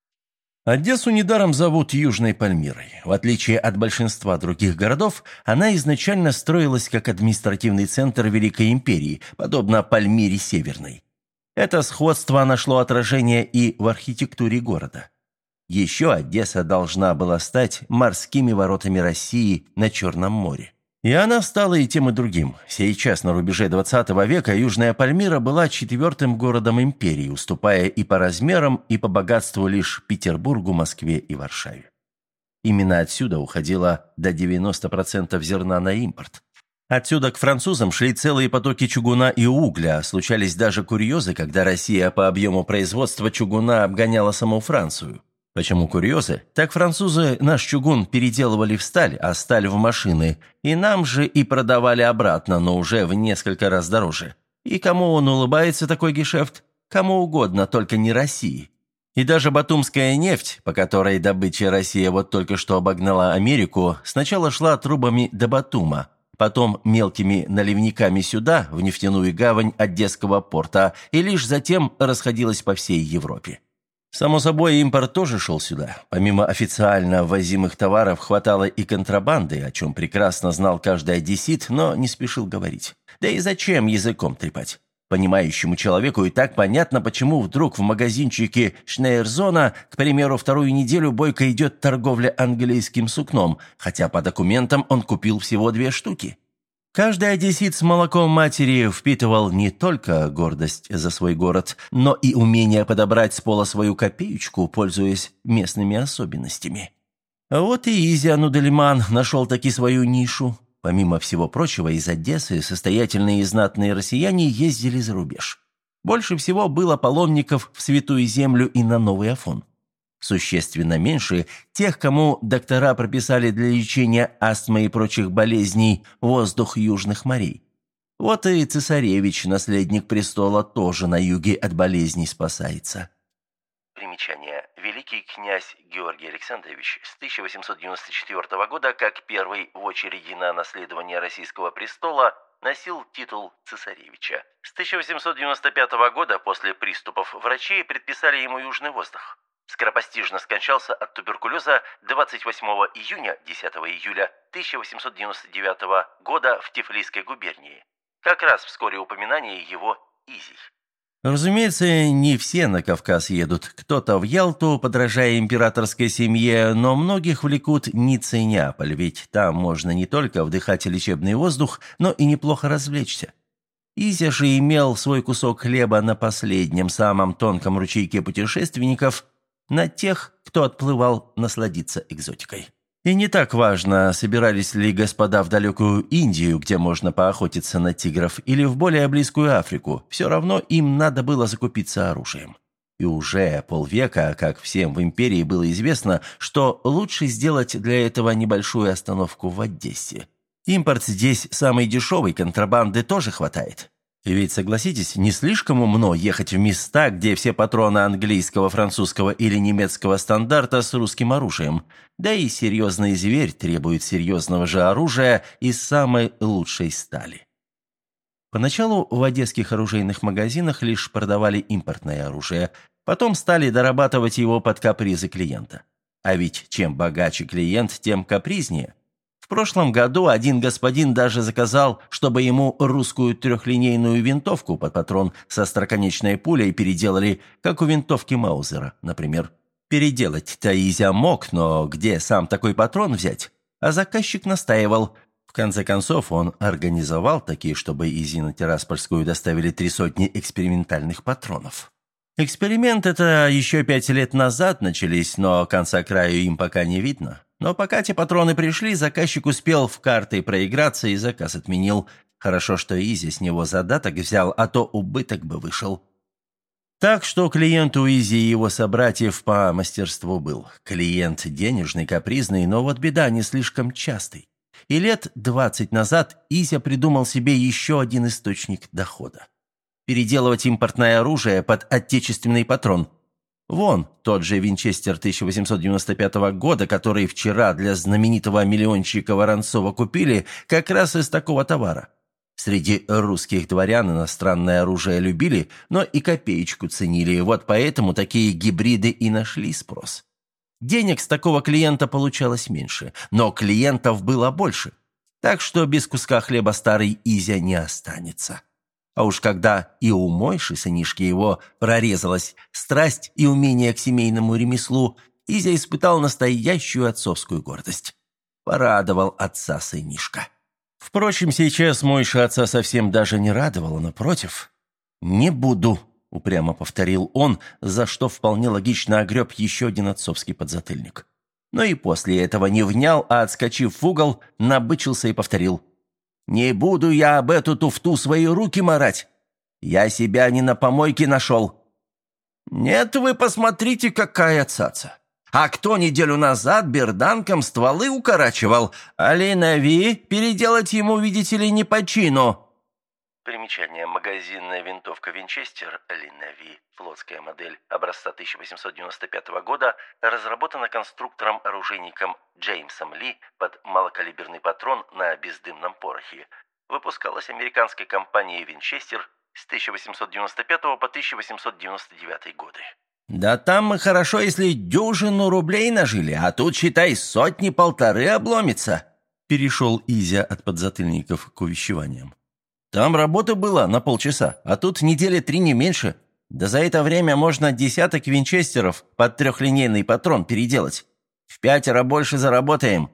Одессу недаром зовут Южной Пальмирой. В отличие от большинства других городов, она изначально строилась как административный центр Великой империи, подобно Пальмире Северной. Это сходство нашло отражение и в архитектуре города. Еще Одесса должна была стать морскими воротами России на Черном море. И она стала и тем, и другим. Сейчас, на рубеже двадцатого века, Южная Пальмира была четвертым городом империи, уступая и по размерам, и по богатству лишь Петербургу, Москве и Варшаве. Именно отсюда уходило до девяноста процентов зерна на импорт. Отсюда к французам шли целые потоки чугуна и угля, случались даже курьезы, когда Россия по объему производства чугуна обгоняла саму Францию. Почему курьезы? Так французы наш чугун переделывали в сталь, а сталь в машины, и нам же и продавали обратно, но уже в несколько раз дороже. И кому он улыбается, такой гешефт? Кому угодно, только не России. И даже батумская нефть, по которой добыча Россия вот только что обогнала Америку, сначала шла трубами до Батума, потом мелкими наливниками сюда, в нефтяную гавань Одесского порта, и лишь затем расходилась по всей Европе. Само собой, импорт тоже шел сюда. Помимо официально ввозимых товаров, хватало и контрабанды, о чем прекрасно знал каждый одессит, но не спешил говорить. Да и зачем языком трепать? Понимающему человеку и так понятно, почему вдруг в магазинчике Шнейрзона, к примеру, вторую неделю бойко идет торговля английским сукном, хотя по документам он купил всего две штуки. Каждый одессит с молоком матери впитывал не только гордость за свой город, но и умение подобрать с пола свою копеечку, пользуясь местными особенностями. Вот и Изя Нудельман нашел таки свою нишу. Помимо всего прочего, из Одессы состоятельные и знатные россияне ездили за рубеж. Больше всего было паломников в Святую Землю и на Новый Афон. Существенно меньше тех, кому доктора прописали для лечения астмы и прочих болезней воздух южных морей. Вот и цесаревич, наследник престола, тоже на юге от болезней спасается. Примечание. Великий князь Георгий Александрович с тысяча восемьсот девяносто четвёртого года, как первый в очереди на наследование российского престола, носил титул цесаревича. С тысяча восемьсот девяносто пятого года после приступов врачи предписали ему южный воздух. Скоропостижно скончался от туберкулеза двадцать восьмого июня – десятого июля тысяча восемьсот девяносто девятого года в Тифлисской губернии. Как раз вскоре упоминание его Изей. Разумеется, не все на Кавказ едут. Кто-то в Ялту, подражая императорской семье, но многих влекут Ницца и Неаполь, ведь там можно не только вдыхать лечебный воздух, но и неплохо развлечься. Изя же имел свой кусок хлеба на последнем, самом тонком ручейке путешественников, на тех, кто отплывал насладиться экзотикой. И не так важно, собирались ли господа в далекую Индию, где можно поохотиться на тигров, или в более близкую Африку, все равно им надо было закупиться оружием. И уже полвека, как всем в империи было известно, что лучше сделать для этого небольшую остановку в Одессе. Импорт здесь самый дешевый, контрабанды тоже хватает. И ведь, согласитесь, не слишком умно ехать в места, где все патроны английского, французского или немецкого стандарта с русским оружием. Да и серьезный зверь требует серьезного же оружия из самой лучшей стали. Поначалу в одесских оружейных магазинах лишь продавали импортное оружие, потом стали дорабатывать его под капризы клиента. А ведь чем богаче клиент, тем капризнее. В прошлом году один господин даже заказал, чтобы ему русскую трехлинейную винтовку под патрон со остроконечной пулей переделали, как у винтовки Маузера, например. Переделать-то Изя мог, но где сам такой патрон взять? А заказчик настаивал. В конце концов, он организовал такие, чтобы Изи на Тираспольскую доставили три сотни экспериментальных патронов. Эксперимент это еще пять лет назад начались, но конца краю им пока не видно. Но пока те патроны пришли, заказчик успел в карты проиграться и заказ отменил. Хорошо, что Изи с него задаток взял, а то убыток бы вышел. Так что клиент у Изи и его собратьев по мастерству был. Клиент денежный, капризный, но вот беда не слишком частый. И лет двадцать назад Изя придумал себе еще один источник дохода. Переделывать импортное оружие под отечественный патрон. Вон, тот же Винчестер тысяча восемьсот девяносто пятого года, который вчера для знаменитого миллионщика Воронцова купили, как раз из такого товара. Среди русских дворян иностранное оружие любили, но и копеечку ценили, вот поэтому такие гибриды и нашли спрос. Денег с такого клиента получалось меньше, но клиентов было больше, так что без куска хлеба старый Изя не останется. А уж когда и у Мойши, сынишки его, прорезалась страсть и умение к семейному ремеслу, Изя испытал настоящую отцовскую гордость. Порадовал отца сынишка. Впрочем, сейчас Мойша отца совсем даже не радовало, напротив. «Не буду», — упрямо повторил он, за что вполне логично огреб еще один отцовский подзатыльник. Но и после этого не внял, а, отскочив в угол, набычился и повторил: «Не буду я об эту туфту свои руки марать. Я себя не на помойке нашел». «Нет, вы посмотрите, какая цаца! А кто неделю назад берданком стволы укорачивал, а Лейнави переделать ему, видите ли, не по чину». Примечание. Магазинная винтовка Винчестер Лейнави, флотская модель образца тысяча восемьсот девяносто пятого года, разработана конструктором-оружейником Джеймсом Ли под малокалиберный патрон на бездымном порохе. Выпускалась американской компанией Винчестер с тысяча восемьсот девяносто пятого по тысяча восемьсот девяносто девятый годы. «Да там мы хорошо, если дюжину рублей нажили, а тут, считай, сотни-полторы обломится», — перешел Изя от подзатыльников к увещеваниям. «Там работы было на полчаса, а тут недели три не меньше. Да за это время можно десяток винчестеров под трехлинейный патрон переделать. В пятеро больше заработаем».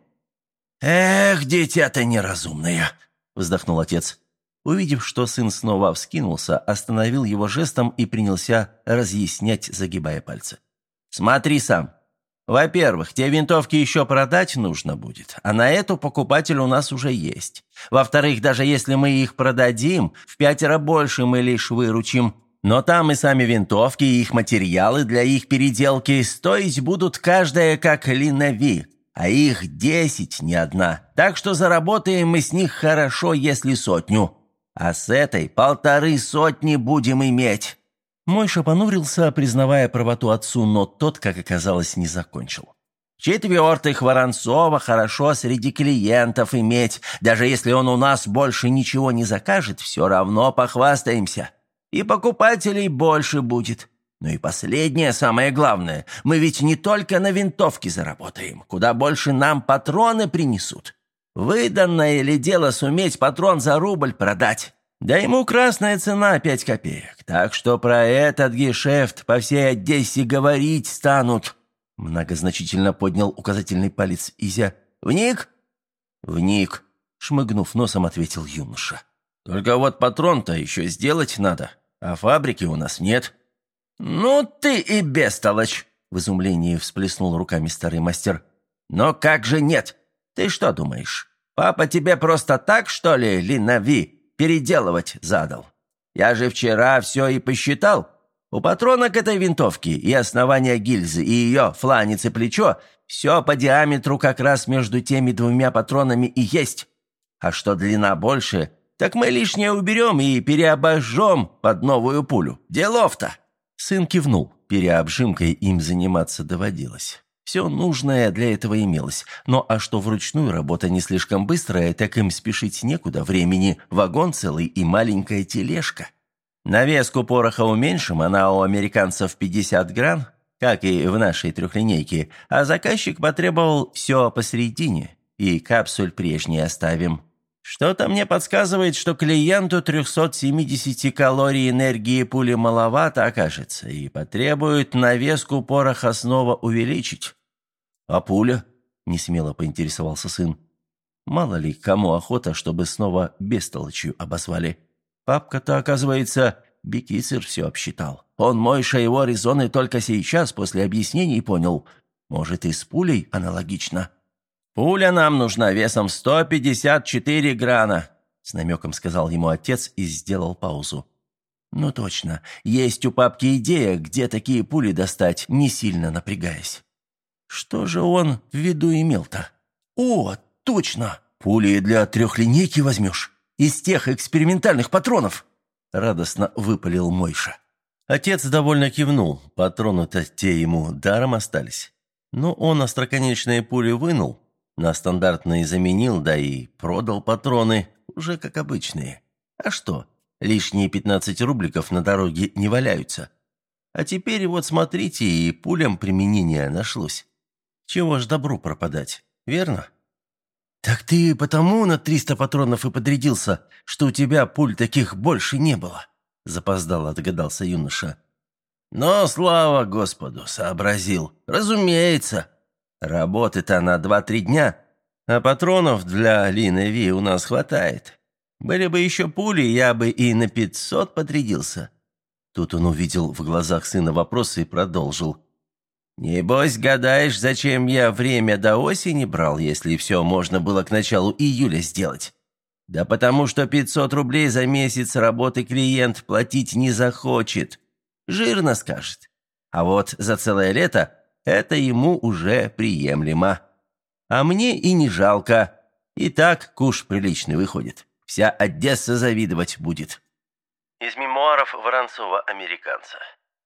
«Эх, дитя-то неразумное», — вздохнул отец. Увидев, что сын снова вскинулся, остановил его жестом и принялся разъяснять, загибая пальцы. «Смотри сам. Во-первых, те винтовки еще продать нужно будет, а на эту покупатель у нас уже есть. Во-вторых, даже если мы их продадим, в пятеро больше мы лишь выручим. Но там и сами винтовки, и их материалы для их переделки стоить будут каждая как Лейнави, а их десять, не одна. Так что заработаем мы с них хорошо, если сотню. А с этой полторы сотни будем иметь». Мойша понурился, признавая правоту отцу, но тот, как оказалось, не закончил. «В-четвертых, Воронцова хорошо среди клиентов иметь. Даже если он у нас больше ничего не закажет, все равно похвастаемся. И покупателей больше будет. Ну и последнее, самое главное, мы ведь не только на винтовке заработаем, куда больше нам патроны принесут. Выданное ли дело суметь патрон за рубль продать? Да ему красная цена пять копеек, так что про этот гешефт по всей Одессе говорить станут». Многозначительно поднял указательный палец Изя. «Вник?» «Вник», — шмыгнув носом, ответил юноша. «Только вот патрон-то еще сделать надо, а фабрики у нас нет». «Ну ты и бестолочь!» — в изумлении всплеснул руками старый мастер. «Но как же нет? Ты что думаешь, папа тебе просто так, что ли, Лейнави, переделывать задал? Я же вчера все и посчитал. У патрона к этой винтовке и основание гильзы, и ее фланец и плечо все по диаметру как раз между теми двумя патронами и есть. А что длина больше, так мы лишнее уберем и переобожжем под новую пулю. Делов-то!» Сын кивнул. Переобжимкой им заниматься доводилось. Все нужное для этого имелось. Но а что вручную работа не слишком быстрая, так им спешить некуда. Времени вагон целый и маленькая тележка. Навеску пороха уменьшим, она у американцев пятьдесят грамм, как и в нашей трехлинейке, а заказчик потребовал все посередине, и капсуль прежней оставим. Что-то мне подсказывает, что клиенту триста семьдесят калорий энергии пули маловато окажется, и потребует навеску пороха снова увеличить. «А пуля?» – несмело поинтересовался сын. Мало ли, кому охота, чтобы снова бестолочью обозвали. Папка-то, оказывается, бекисер все обсчитал. Он, Мойша, его резоны только сейчас, после объяснений, понял. Может, и с пулей аналогично. «Пуля нам нужна весом сто пятьдесят четыре грана», — с намеком сказал ему отец и сделал паузу. «Ну точно, есть у папки идея, где такие пули достать, не сильно напрягаясь. Что же он в виду имел-то? О, точно, пули для трехлинейки возьмешь, из тех экспериментальных патронов», — радостно выпалил Мойша. Отец довольно кивнул, патроны-то те ему даром остались. Но он остроконечные пули вынул, на стандартные заменил, да и продал патроны, уже как обычные. А что, лишние пятнадцать рубликов на дороге не валяются. А теперь вот смотрите, и пулям применение нашлось. Чего ж добру пропадать, верно? «Так ты потому на триста патронов и подрядился, что у тебя пуль таких больше не было», — запоздало догадался юноша. «Но, слава Господу, сообразил. Разумеется. Работы-то на два-три дня. А патронов для Лины Ви у нас хватает. Были бы еще пули, я бы и на пятьсот подрядился». Тут он увидел в глазах сына вопросы и продолжил. «Небось, гадаешь, зачем я время до осени брал, если все можно было к началу июля сделать? Да потому что пятьсот рублей за месяц работы клиент платить не захочет. Жирно скажет. А вот за целое лето это ему уже приемлемо. А мне и не жалко. И так куш приличный выходит. Вся Одесса завидовать будет». Из мемуаров Воронцова-американца.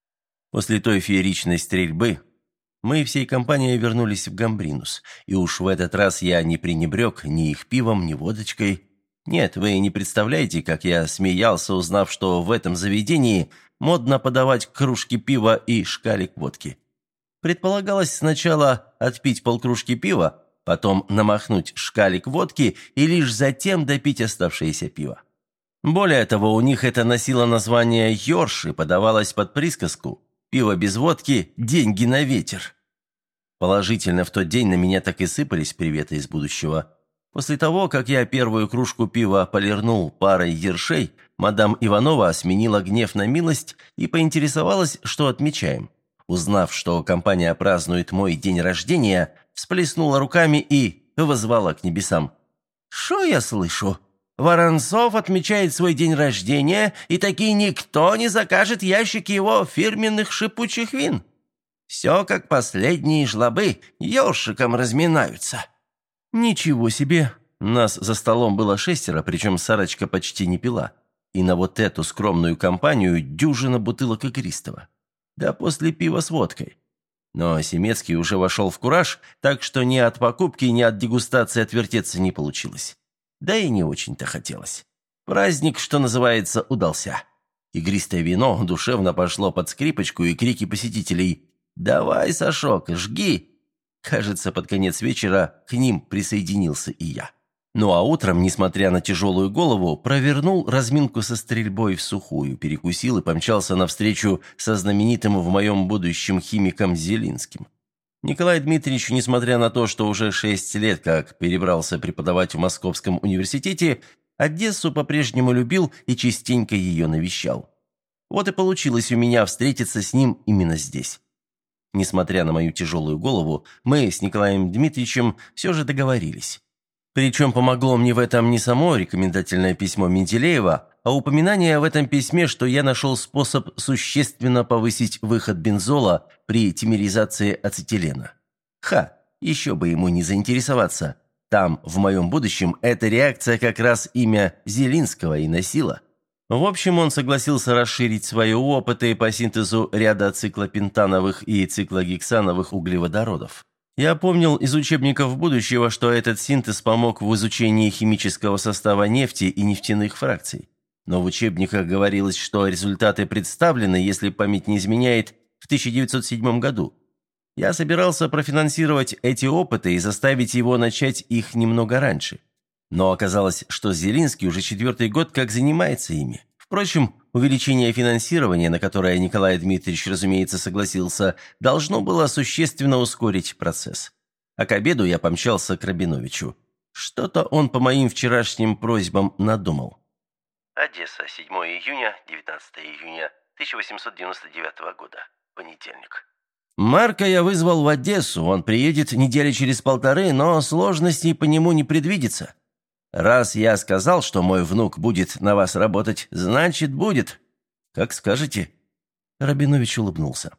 После той фееричной стрельбы мы всей компанией вернулись в Гамбринус, и уж в этот раз я не пренебрег ни их пивом, ни водочкой. Нет, вы не представляете, как я смеялся, узнав, что в этом заведении модно подавать кружки пива и шкалик водки. Предполагалось сначала отпить полкружки пива, потом намахнуть шкалик водки и лишь затем допить оставшееся пиво. Более того, у них это носило название «Йорш» и подавалось под присказку «Пиво без водки – деньги на ветер». Положительно, в тот день на меня так и сыпались приветы из будущего. После того, как я первую кружку пива полирнул парой ершей, мадам Иванова сменила гнев на милость и поинтересовалась, что отмечаем. Узнав, что компания празднует мой день рождения, всплеснула руками и воззвала к небесам. «Шо я слышу? Воронцов отмечает свой день рождения, и таки никто не закажет ящики его фирменных шипучих вин. Все как последние жлобы, ёршиком разминаются». «Ничего себе! Нас за столом было шестеро, причем Сарочка почти не пила. И на вот эту скромную компанию дюжина бутылок игристого. Да после пива с водкой. Но Семецкий уже вошел в кураж, так что ни от покупки, ни от дегустации отвертеться не получилось. Да и не очень-то хотелось. Праздник, что называется, удался. Игристое вино душевно пошло под скрипочку и крики посетителей «Давай, Сашок, жги!». Кажется, под конец вечера к ним присоединился и я. Ну а утром, несмотря на тяжелую голову, провернул разминку со стрельбой в сухую, перекусил и помчался навстречу со знаменитым в моем будущем химиком Зелинским. Николай Дмитриевич, несмотря на то, что уже шесть лет как перебрался преподавать в Московском университете, Одессу по-прежнему любил и частенько ее навещал. Вот и получилось у меня встретиться с ним именно здесь. Несмотря на мою тяжелую голову, мы с Николаем Дмитриевичем все же договорились. Причем помогло мне в этом не само рекомендательное письмо Менделеева, а упоминание в этом письме, что я нашел способ существенно повысить выход бензола при темеризации ацетилена. Ха, еще бы ему не заинтересоваться. Там, в моем будущем, эта реакция как раз имя Зелинского и носила. В общем, он согласился расширить свои опыты по синтезу ряда циклопентановых и циклогексановых углеводородов. Я помнил из учебников будущего, что этот синтез помог в изучении химического состава нефти и нефтяных фракций. Но в учебниках говорилось, что результаты представлены, если память не изменяет, в тысяча девятьсот седьмом году. Я собирался профинансировать эти опыты и заставить его начать их немного раньше. Но оказалось, что Зелинский уже четвертый год как занимается ими. Впрочем, увеличение финансирования, на которое Николай Дмитриевич, разумеется, согласился, должно было существенно ускорить процесс. А к обеду я помчался к Рабиновичу. Что-то он по моим вчерашним просьбам надумал. Одесса, седьмого июня, девятнадцатого июня тысяча восемьсот девяносто девятого года. Понедельник. Марка я вызвал в Одессу, он приедет недели через полторы, но сложностей по нему не предвидится. Раз я сказал, что мой внук будет на вас работать, значит, будет. Как скажете». Рабинович улыбнулся.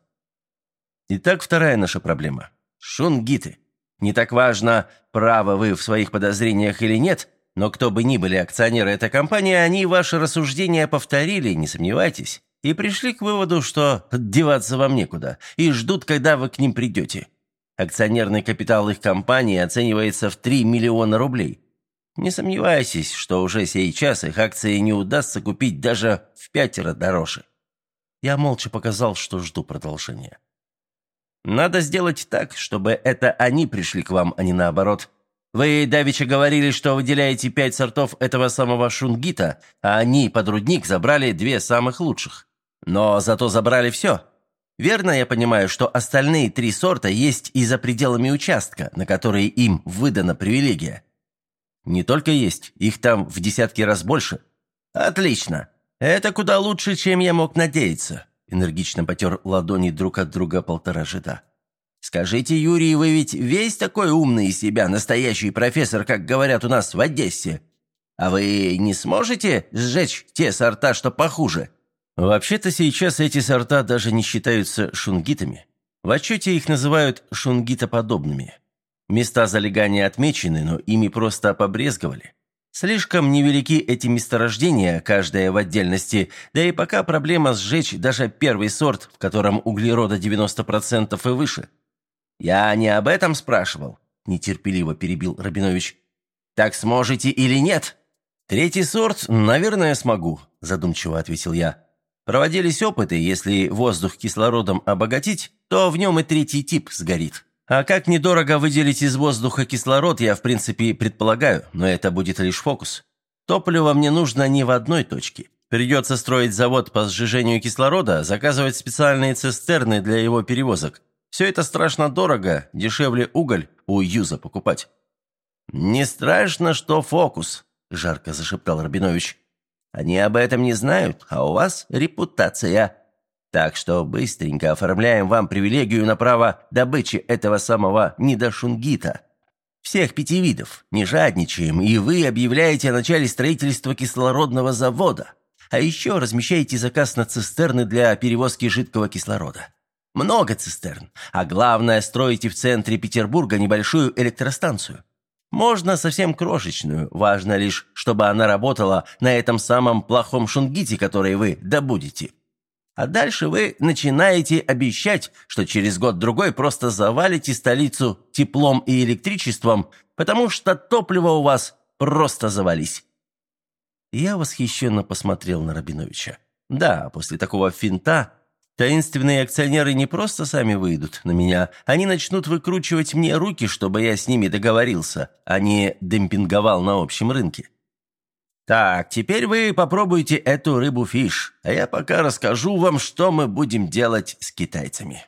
Итак, вторая наша проблема. Шунгиты. Не так важно, правы вы в своих подозрениях или нет, но кто бы ни были акционеры этой компании, они ваши рассуждения повторили, не сомневайтесь, и пришли к выводу, что деваться вам некуда, и ждут, когда вы к ним придете. Акционерный капитал их компании оценивается в три миллиона рублей. Не сомневайтесь, что уже сейчас их акции не удастся купить даже в пятеро дороже. Я молча показал, что жду продолжения. Надо сделать так, чтобы это они пришли к вам, а не наоборот. Вы давеча говорили, что выделяете пять сортов этого самого шунгита, а они под рудник забрали две самых лучших. Но зато забрали все. Верно я понимаю, что остальные три сорта есть и за пределами участка, на который им выдана привилегия? Не только есть, их там в десятки раз больше. Отлично. Это куда лучше, чем я мог надеяться. Энергично потер ладони друг от друга полтора жида. Скажите, Юрий, вы ведь весь такой умный из себя, настоящий профессор, как говорят у нас в Одессе. А вы не сможете сжечь те сорта, что похуже? Вообще-то сейчас эти сорта даже не считаются шунгитами. В отчете их называют шунгитоподобными. Места залегания отмечены, но ими просто побрезговали. Слишком невелики эти месторождения, каждое в отдельности, да и пока проблема сжечь даже первый сорт, в котором углерода девяносто процентов и выше. «Я не об этом спрашивал», – нетерпеливо перебил Рабинович. «Так сможете или нет?» «Третий сорт, наверное, смогу», – задумчиво ответил я. «Проводились опыты, если воздух кислородом обогатить, то в нем и третий тип сгорит. А как недорого выделить из воздуха кислород, я в принципе предполагаю, но это будет лишь фокус. Топливо мне нужно не в одной точке. Придется строить завод по сжижению кислорода, заказывать специальные цистерны для его перевозок. Все это страшно дорого, дешевле уголь у Юза покупать». «Не страшно, что фокус», – жарко зашептал Рабинович. «Они об этом не знают, а у вас репутация. Так что быстренько оформляем вам привилегию на право добычи этого самого недошунгита. Всех пяти видов, не жадничаем, и вы объявляете о начале строительства кислородного завода. А еще размещаете заказ на цистерны для перевозки жидкого кислорода. Много цистерн, а главное, строите в центре Петербурга небольшую электростанцию. Можно совсем крошечную, важно лишь, чтобы она работала на этом самом плохом шунгите, который вы добудете. А дальше вы начинаете обещать, что через год-другой просто завалите столицу теплом и электричеством, потому что топливо у вас просто завались». Я восхищенно посмотрел на Рабиновича. Да, после такого финта таинственные акционеры не просто сами выйдут на меня, они начнут выкручивать мне руки, чтобы я с ними договорился, а не демпинговал на общем рынке. «Так, теперь вы попробуйте эту рыбу-фиш, а я пока расскажу вам, что мы будем делать с китайцами».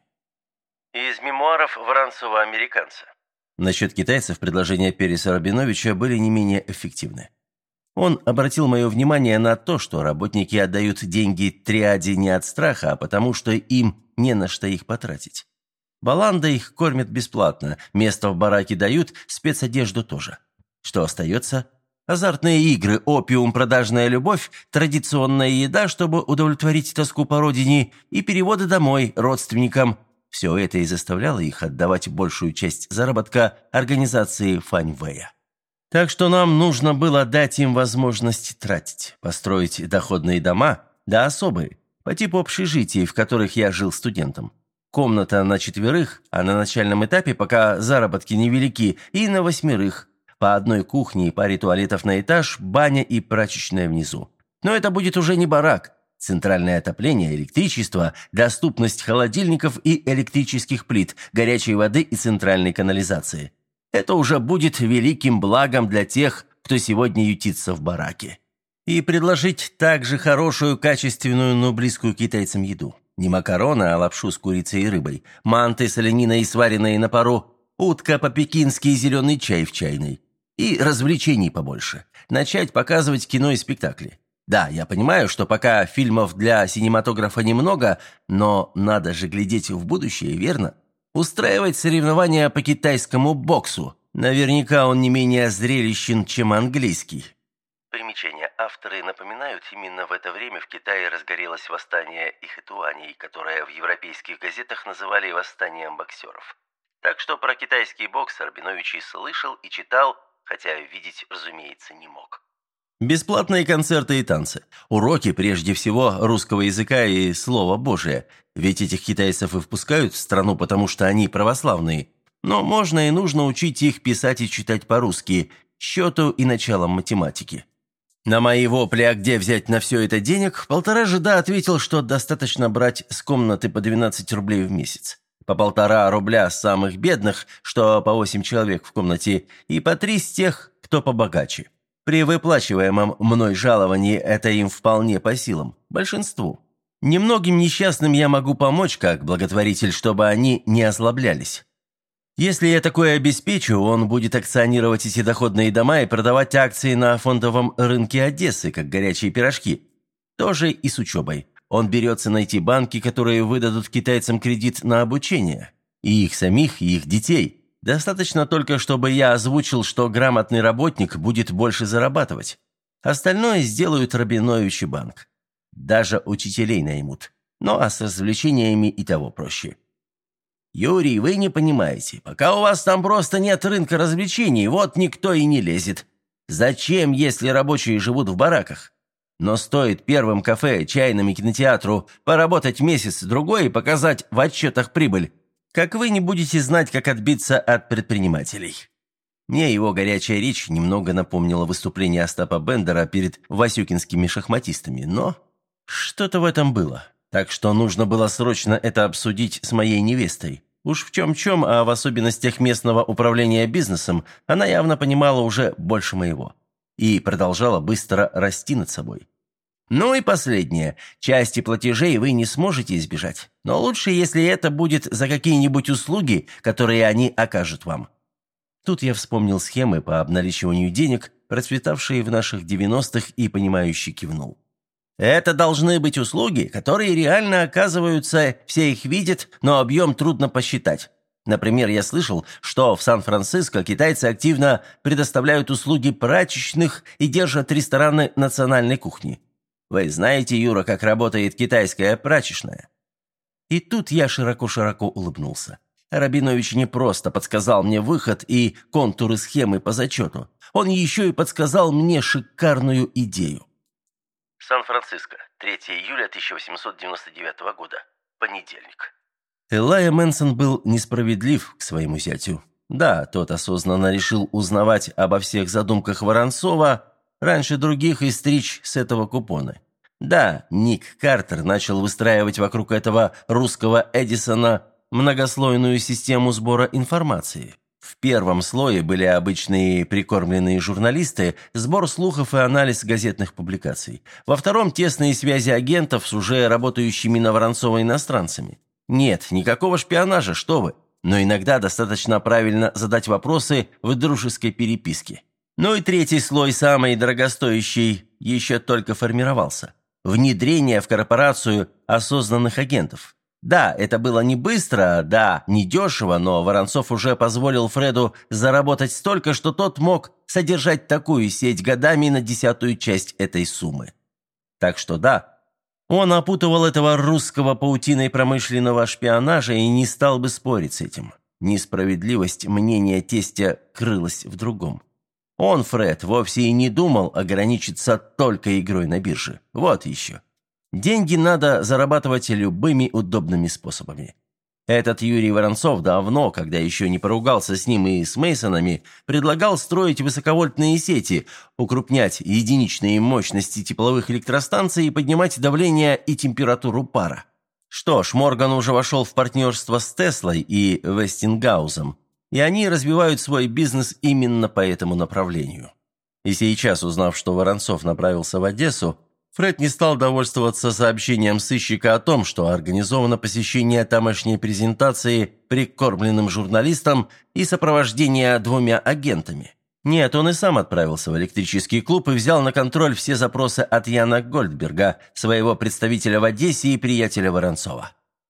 Из мемуаров Воронцова-американца. Насчет китайцев предложения Переса Рабиновича были не менее эффективны. Он обратил мое внимание на то, что работники отдают деньги триаде не от страха, а потому что им не на что их потратить. Баланда их кормят бесплатно, место в бараке дают, спецодежду тоже. Что остается? Азартные игры, опиум, продажная любовь, традиционная еда, чтобы удовлетворить тоску по родине, и переводы домой родственникам. Все это и заставляло их отдавать большую часть заработка организации Фаньвэя. Так что нам нужно было дать им возможность тратить, построить доходные дома, да особые, по типу общежитий, в которых я жил студентом. Комната на четверых, а на начальном этапе, пока заработки невелики, и на восьмерых. По одной кухне и паре туалетов на этаж, баня и прачечная внизу. Но это будет уже не барак. Центральное отопление, электричество, доступность холодильников и электрических плит, горячей воды и центральной канализации. Это уже будет великим благом для тех, кто сегодня ютится в бараке. И предложить также хорошую, качественную, но близкую китайцам еду. Не макароны, а лапшу с курицей и рыбой, манты с олениной, сваренные на пару, утка по-пекински и зеленый чай в чайной. И развлечений побольше. Начать показывать кино и спектакли. Да, я понимаю, что пока фильмов для синематографа немного, но надо же глядеть в будущее, верно? Устраивать соревнования по китайскому боксу. Наверняка он не менее зрелищен, чем английский. Примечание. Авторы напоминают, именно в это время в Китае разгорелось восстание ихэтуаней, которое в европейских газетах называли восстанием боксеров. Так что про китайский бокс Рабинович и слышал, и читал, хотя видеть, разумеется, не мог. Бесплатные концерты и танцы. Уроки, прежде всего, русского языка и слова Божия. Ведь этих китайцев и впускают в страну, потому что они православные. Но можно и нужно учить их писать и читать по-русски, счету и началам математики. На мои вопли, а где взять на все это денег, полтора жида ответил, что достаточно брать с комнаты по двенадцать рублей в месяц. По полтора рубля с самых бедных, что по восемь человек в комнате, и по три с тех, кто побогаче. При выплачиваемом мной жаловании это им вполне по силам, большинству. Немногим несчастным я могу помочь как благотворитель, чтобы они не озлоблялись. Если я такое обеспечу, он будет акционировать эти доходные дома и продавать акции на фондовом рынке Одессы, как горячие пирожки. Тоже и с учебой. Он берется найти банки, которые выдадут китайцам кредит на обучение. И их самих, и их детей. Достаточно только, чтобы я озвучил, что грамотный работник будет больше зарабатывать. Остальное сделают Рабинович и банк. Даже учителей наймут. Ну а с развлечениями и того проще. «Юрий, вы не понимаете. Пока у вас там просто нет рынка развлечений, вот никто и не лезет. Зачем, если рабочие живут в бараках? Но стоит первым кафе, чайным и кинотеатру поработать месяц-другой и показать в отчетах прибыль, как вы не будете знать, как отбиться от предпринимателей». Мне его горячая речь немного напомнила выступление Остапа Бендера перед васюкинскими шахматистами, но что-то в этом было. Так что нужно было срочно это обсудить с моей невестой. Уж в чем-чем, а в особенностях местного управления бизнесом, она явно понимала уже больше моего. И продолжала быстро расти над собой. Ну и последнее. Части платежей вы не сможете избежать. Но лучше, если это будет за какие-нибудь услуги, которые они окажут вам. Тут я вспомнил схемы по обналичиванию денег, процветавшие в наших девяностых, и понимающе кивнул. Это должны быть услуги, которые реально оказываются, все их видят, но объем трудно посчитать. Например, я слышал, что в Сан-Франциско китайцы активно предоставляют услуги прачечных и держат рестораны национальной кухни. Вы знаете, Юра, как работает китайская прачечная? И тут я широко-широко улыбнулся. Рабинович не просто подсказал мне выход и контуры схемы по зачету. Он еще и подсказал мне шикарную идею. Сан-Франциско, третьего июля тысяча восемьсот девяносто девятого года. Понедельник. Элайя Мэнсон был несправедлив к своему зятю. Да, тот осознанно решил узнавать обо всех задумках Воронцова раньше других и стричь с этого купоны. Да, Ник Картер начал выстраивать вокруг этого русского Эдисона многослойную систему сбора информации. В первом слое были обычные прикормленные журналисты, сбор слухов и анализ газетных публикаций. Во втором – тесные связи агентов с уже работающими на Воронцова иностранцами. Нет, никакого шпионажа, что вы. Но иногда достаточно правильно задать вопросы в дружеской переписке. Ну и третий слой, самый дорогостоящий, еще только формировался. Внедрение в корпорацию осознанных агентов. Да, это было не быстро, да, не дешево, но Воронцов уже позволил Фреду заработать столько, что тот мог содержать такую сеть годами на десятую часть этой суммы. Так что да, он опутывал этого русского паутиной промышленного шпионажа и не стал бы спорить с этим. Несправедливость мнения тестя крылась в другом. Он, Фред, вовсе и не думал ограничиться только игрой на бирже. Вот еще. Деньги надо зарабатывать любыми удобными способами. Этот Юрий Воронцов давно, когда еще не поругался с ним и с Мейсонами, предлагал строить высоковольтные сети, укрупнять единичные мощности тепловых электростанций и поднимать давление и температуру пара. Что ж, Морган уже вошел в партнерство с Теслой и Вестингаузом, и они развивают свой бизнес именно по этому направлению. И сейчас, узнав, что Воронцов направился в Одессу, Фред не стал довольствоваться сообщением сыщика о том, что организовано посещение тамошней презентации прикормленным журналистам и сопровождение двумя агентами. Нет, он и сам отправился в электрический клуб и взял на контроль все запросы от Яна Гольдберга, своего представителя в Одессе и приятеля Воронцова.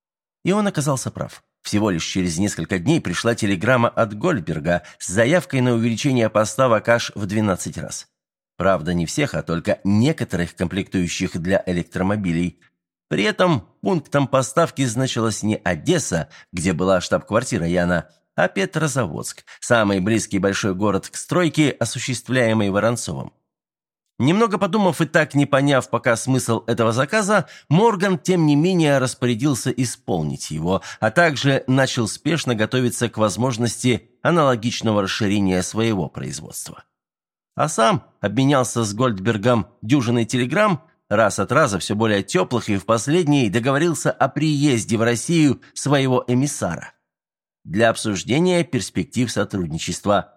И он оказался прав. Всего лишь через несколько дней пришла телеграмма от Гольдберга с заявкой на увеличение поставок аж в двенадцать раз. Правда, не всех, а только некоторых комплектующих для электромобилей. При этом пунктом поставки значилась не Одесса, где была штаб-квартира Яна, а Петрозаводск, самый близкий большой город к стройке, осуществляемой Воронцовым. Немного подумав и так не поняв пока смысл этого заказа, Морган, тем не менее, распорядился исполнить его, а также начал спешно готовиться к возможности аналогичного расширения своего производства. А сам обменялся с Гольдбергом дюжиной телеграмм, раз от раза все более теплых, и в последней договорился о приезде в Россию своего эмиссара для обсуждения перспектив сотрудничества.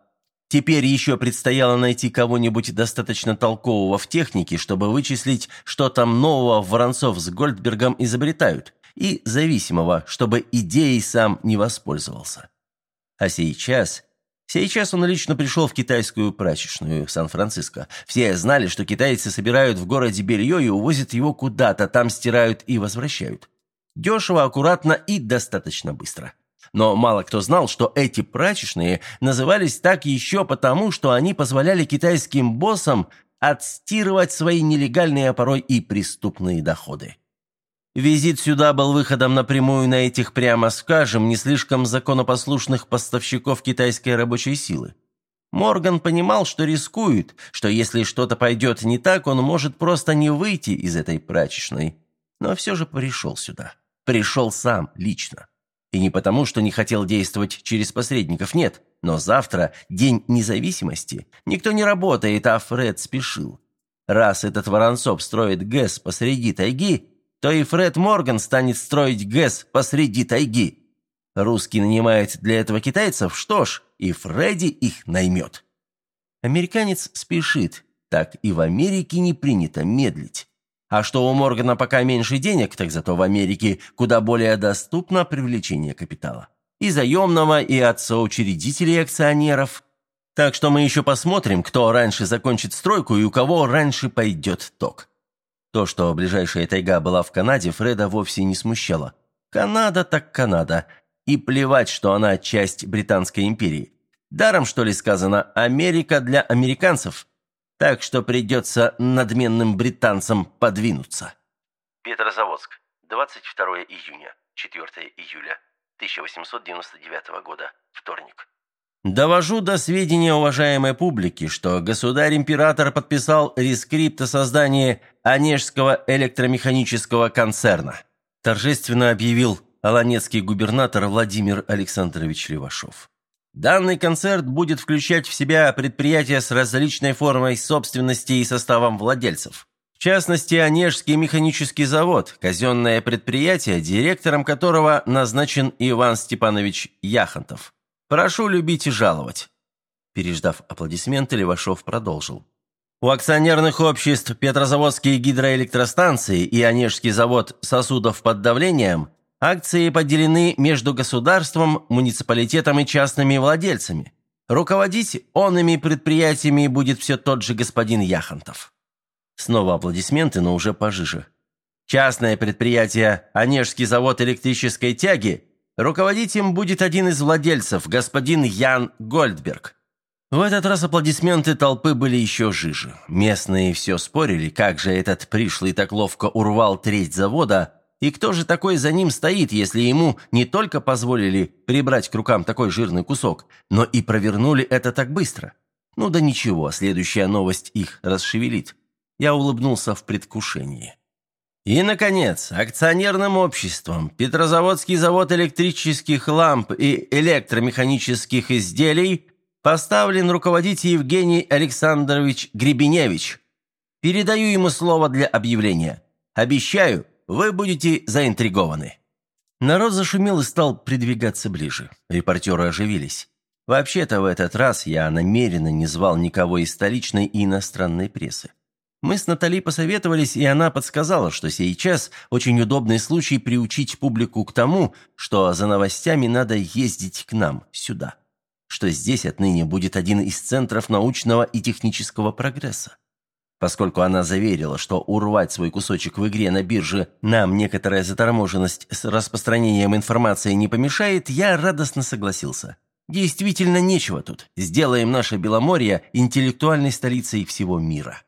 Теперь еще предстояло найти кого-нибудь достаточно толкового в технике, чтобы вычислить, что там нового Воронцов с Гольдбергом изобретают, и зависимого, чтобы идеей сам не воспользовался. А сейчас... Сейчас он лично пришел в китайскую прачечную Сан-Франциско. Все знали, что китайцы собирают в городе белье и увозят его куда-то, там стирают и возвращают. Дешево, аккуратно и достаточно быстро. Но мало кто знал, что эти прачечные назывались так еще потому, что они позволяли китайским боссам отстирывать свои нелегальные, а порой и преступные доходы. Визит сюда был выходом напрямую на этих, прямо скажем, не слишком законопослушных поставщиков китайской рабочей силы. Морган понимал, что рискует, что если что-то пойдет не так, он может просто не выйти из этой прачечной. Но все же пришел сюда. Пришел сам, лично. И не потому, что не хотел действовать через посредников, нет. Но завтра день независимости. Никто не работает, а Фред спешил. Раз этот Воронцов строит ГЭС посреди тайги, то и Фред Морган станет строить ГЭС посреди тайги. Русский нанимает для этого китайцев, что ж, и Фредди их наймет. Американец спешит, так и в Америке не принято медлить. А что у Моргана пока меньше денег, так зато в Америке куда более доступно привлечение капитала. И заемного, и от соучредителей акционеров. Так что мы еще посмотрим, кто раньше закончит стройку и у кого раньше пойдет ток. То, что ближайшая тайга была в Канаде, Фреда вовсе не смущало. Канада так Канада. И плевать, что она часть Британской империи. Даром, что ли, сказано «Америка для американцев». Так что придется надменным британцам подвинуться. Петрозаводск, двадцать второе июня, четвёртое июля тысяча восемьсот девяносто девятого года, вторник. Довожу до сведения уважаемой публики, что государь-император подписал рескрипт о создании Онежского электромеханического концерна, торжественно объявил аланецкий губернатор Владимир Александрович Левашов. Данный концерт будет включать в себя предприятия с различной формой собственности и составом владельцев. В частности, Онежский механический завод, казенное предприятие, директором которого назначен Иван Степанович Яхонтов. Прошу любить и жаловать». Переждав аплодисменты, Левашов продолжил. У акционерных обществ Петрозаводские гидроэлектростанции и Онежский завод сосудов под давлением акции поделены между государством, муниципалитетом и частными владельцами. Руководить онными предприятиями будет все тот же господин Яхонтов. Снова аплодисменты, но уже пожиже. Частное предприятие Онежский завод электрической тяги, руководить им будет один из владельцев, господин Ян Гольдберг. В этот раз аплодисменты толпы были еще жиже. Местные все спорили, как же этот пришлый так ловко урвал треть завода, и кто же такой за ним стоит, если ему не только позволили прибрать к рукам такой жирный кусок, но и провернули это так быстро. Ну да ничего, следующая новость их расшевелит. Я улыбнулся в предвкушении. И, наконец, акционерным обществом Петрозаводский завод электрических ламп и электромеханических изделий поставлен руководить Евгений Александрович Гребеневич. Передаю ему слово для объявления. Обещаю, вы будете заинтригованы». Народ зашумел и стал придвигаться ближе. Репортеры оживились. Вообще-то в этот раз я намеренно не звал никого из столичной и иностранной прессы. Мы с Натали посоветовались, и она подсказала, что сейчас очень удобный случай приучить публику к тому, что за новостями надо ездить к нам, сюда. Что здесь отныне будет один из центров научного и технического прогресса. Поскольку она заверила, что урвать свой кусочек в игре на бирже нам некоторая заторможенность с распространением информации не помешает, я радостно согласился. Действительно нечего тут. Сделаем наше Беломорье интеллектуальной столицей всего мира.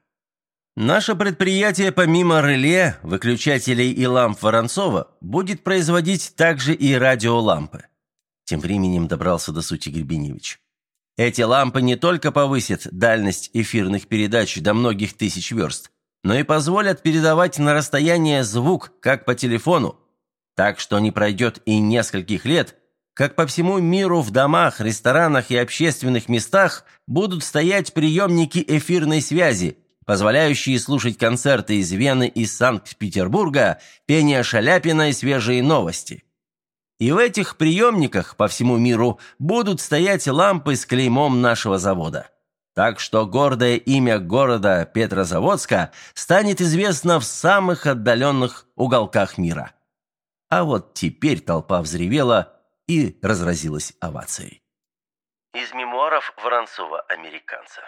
Наше предприятие, помимо реле, выключателей и ламп Воронцова, будет производить также и радиолампы. Тем временем добрался до сути Гребеневич. Эти лампы не только повысят дальность эфирных передач до многих тысяч верст, но и позволят передавать на расстояние звук, как по телефону. Так что не пройдет и нескольких лет, как по всему миру в домах, ресторанах и общественных местах будут стоять приемники эфирной связи, позволяющие слушать концерты из Вены и Санкт-Петербурга, пение Шаляпина и свежие новости. И в этих приемниках по всему миру будут стоять лампы с клеймом нашего завода. Так что гордое имя города Петрозаводска станет известно в самых отдаленных уголках мира». А вот теперь толпа взревела и разразилась овацией. Из мемуаров Воронцова-американца.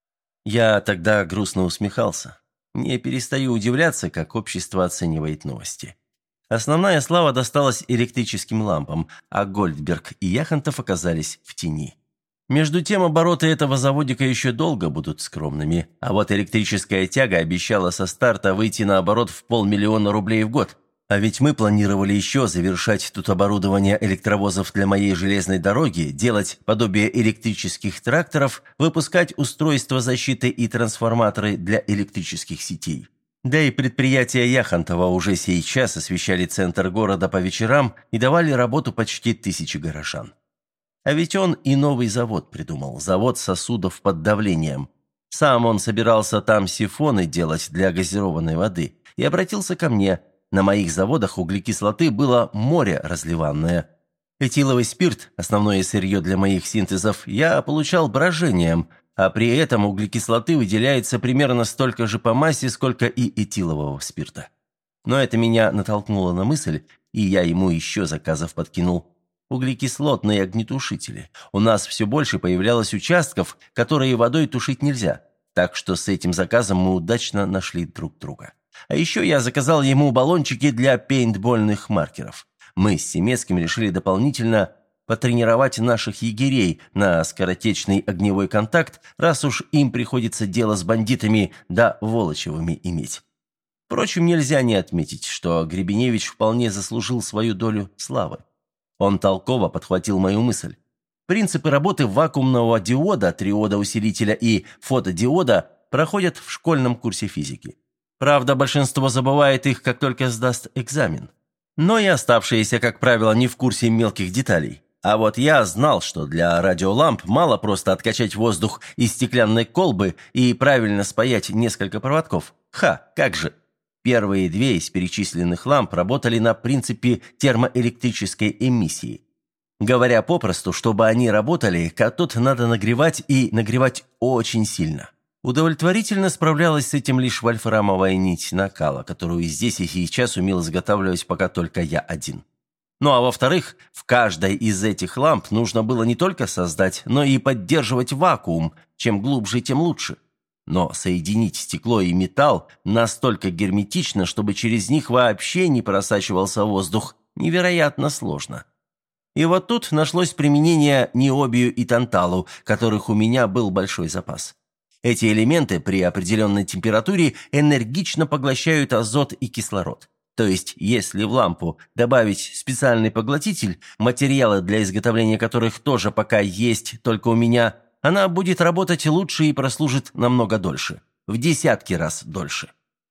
Я тогда грустно усмехался. Не перестаю удивляться, как общество оценивает новости. Основная слава досталась электрическим лампам, а Гольдберг и Яхонтов оказались в тени. Между тем, обороты этого заводика еще долго будут скромными, а вот электрическая тяга обещала со старта выйти на оборот в полмиллиона рублей в год. А ведь мы планировали еще завершать тут оборудование электровозов для моей железной дороги, делать подобие электрических тракторов, выпускать устройства защиты и трансформаторы для электрических сетей. Да и предприятия Яхонтова уже сейчас освещали центр города по вечерам и давали работу почти тысяче горожан. А ведь он и новый завод придумал, завод сосудов под давлением. Сам он собирался там сифоны делать для газированной воды и обратился ко мне. На моих заводах углекислоты было море разливанное. Этиловый спирт, основное сырье для моих синтезов, я получал брожением, а при этом углекислоты выделяется примерно столько же по массе, сколько и этилового спирта. Но это меня натолкнуло на мысль, и я ему еще заказов подкинул. Углекислотные огнетушители. У нас все больше появлялось участков, которые водой тушить нельзя, так что с этим заказом мы удачно нашли друг друга. А еще я заказал ему баллончики для пейнтбольных маркеров. Мы с Семецким решили дополнительно потренировать наших егерей на скоротечный огневой контакт, раз уж им приходится дело с бандитами да Волочевыми иметь. Впрочем, нельзя не отметить, что Гребеневич вполне заслужил свою долю славы. Он толково подхватил мою мысль. Принципы работы вакуумного диода, триода-усилителя и фотодиода проходят в школьном курсе физики. Правда, большинство забывает их, как только сдаст экзамен. Но и оставшиеся, как правило, не в курсе мелких деталей. А вот я знал, что для радиоламп мало просто откачать воздух из стеклянной колбы и правильно спаять несколько проводков. Ха, как же! Первые две из перечисленных ламп работали на принципе термоэлектрической эмиссии. Говоря попросту, чтобы они работали, катод надо нагревать и нагревать очень сильно. Удовлетворительно справлялась с этим лишь вольфрамовая нить накала, которую здесь и сейчас умел изготавливать пока только я один. Ну а во-вторых, в каждой из этих ламп нужно было не только создать, но и поддерживать вакуум, чем глубже, тем лучше. Но соединить стекло и металл настолько герметично, чтобы через них вообще не просачивался воздух, невероятно сложно. И вот тут нашлось применение ниобию и танталу, которых у меня был большой запас. Эти элементы при определенной температуре энергично поглощают азот и кислород. То есть, если в лампу добавить специальный поглотитель, материалы для изготовления которых тоже пока есть только у меня, она будет работать лучше и прослужит намного дольше. В десятки раз дольше.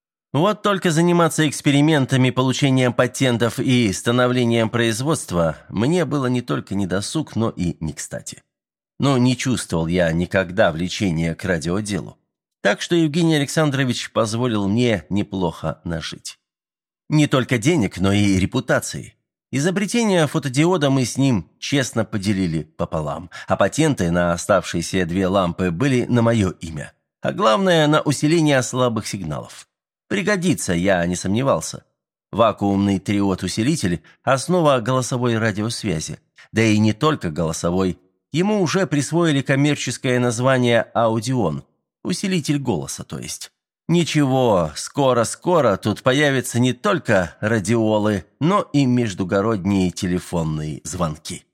Вот только заниматься экспериментами, получением патентов и становлением производства мне было не только недосуг, но и не кстати. Но не чувствовал я никогда влечения к радиоделу. Так что Евгений Александрович позволил мне неплохо нажить. Не только денег, но и репутации. Изобретение фотодиода мы с ним честно поделили пополам, а патенты на оставшиеся две лампы были на мое имя. А главное, на усиление слабых сигналов. Пригодится, я не сомневался. Вакуумный триод-усилитель – основа голосовой радиосвязи. Да и не только голосовой. Ему уже присвоили коммерческое название «Аудион» – усилитель голоса, то есть. Ничего, скоро-скоро тут появятся не только радиолы, но и междугородние телефонные звонки.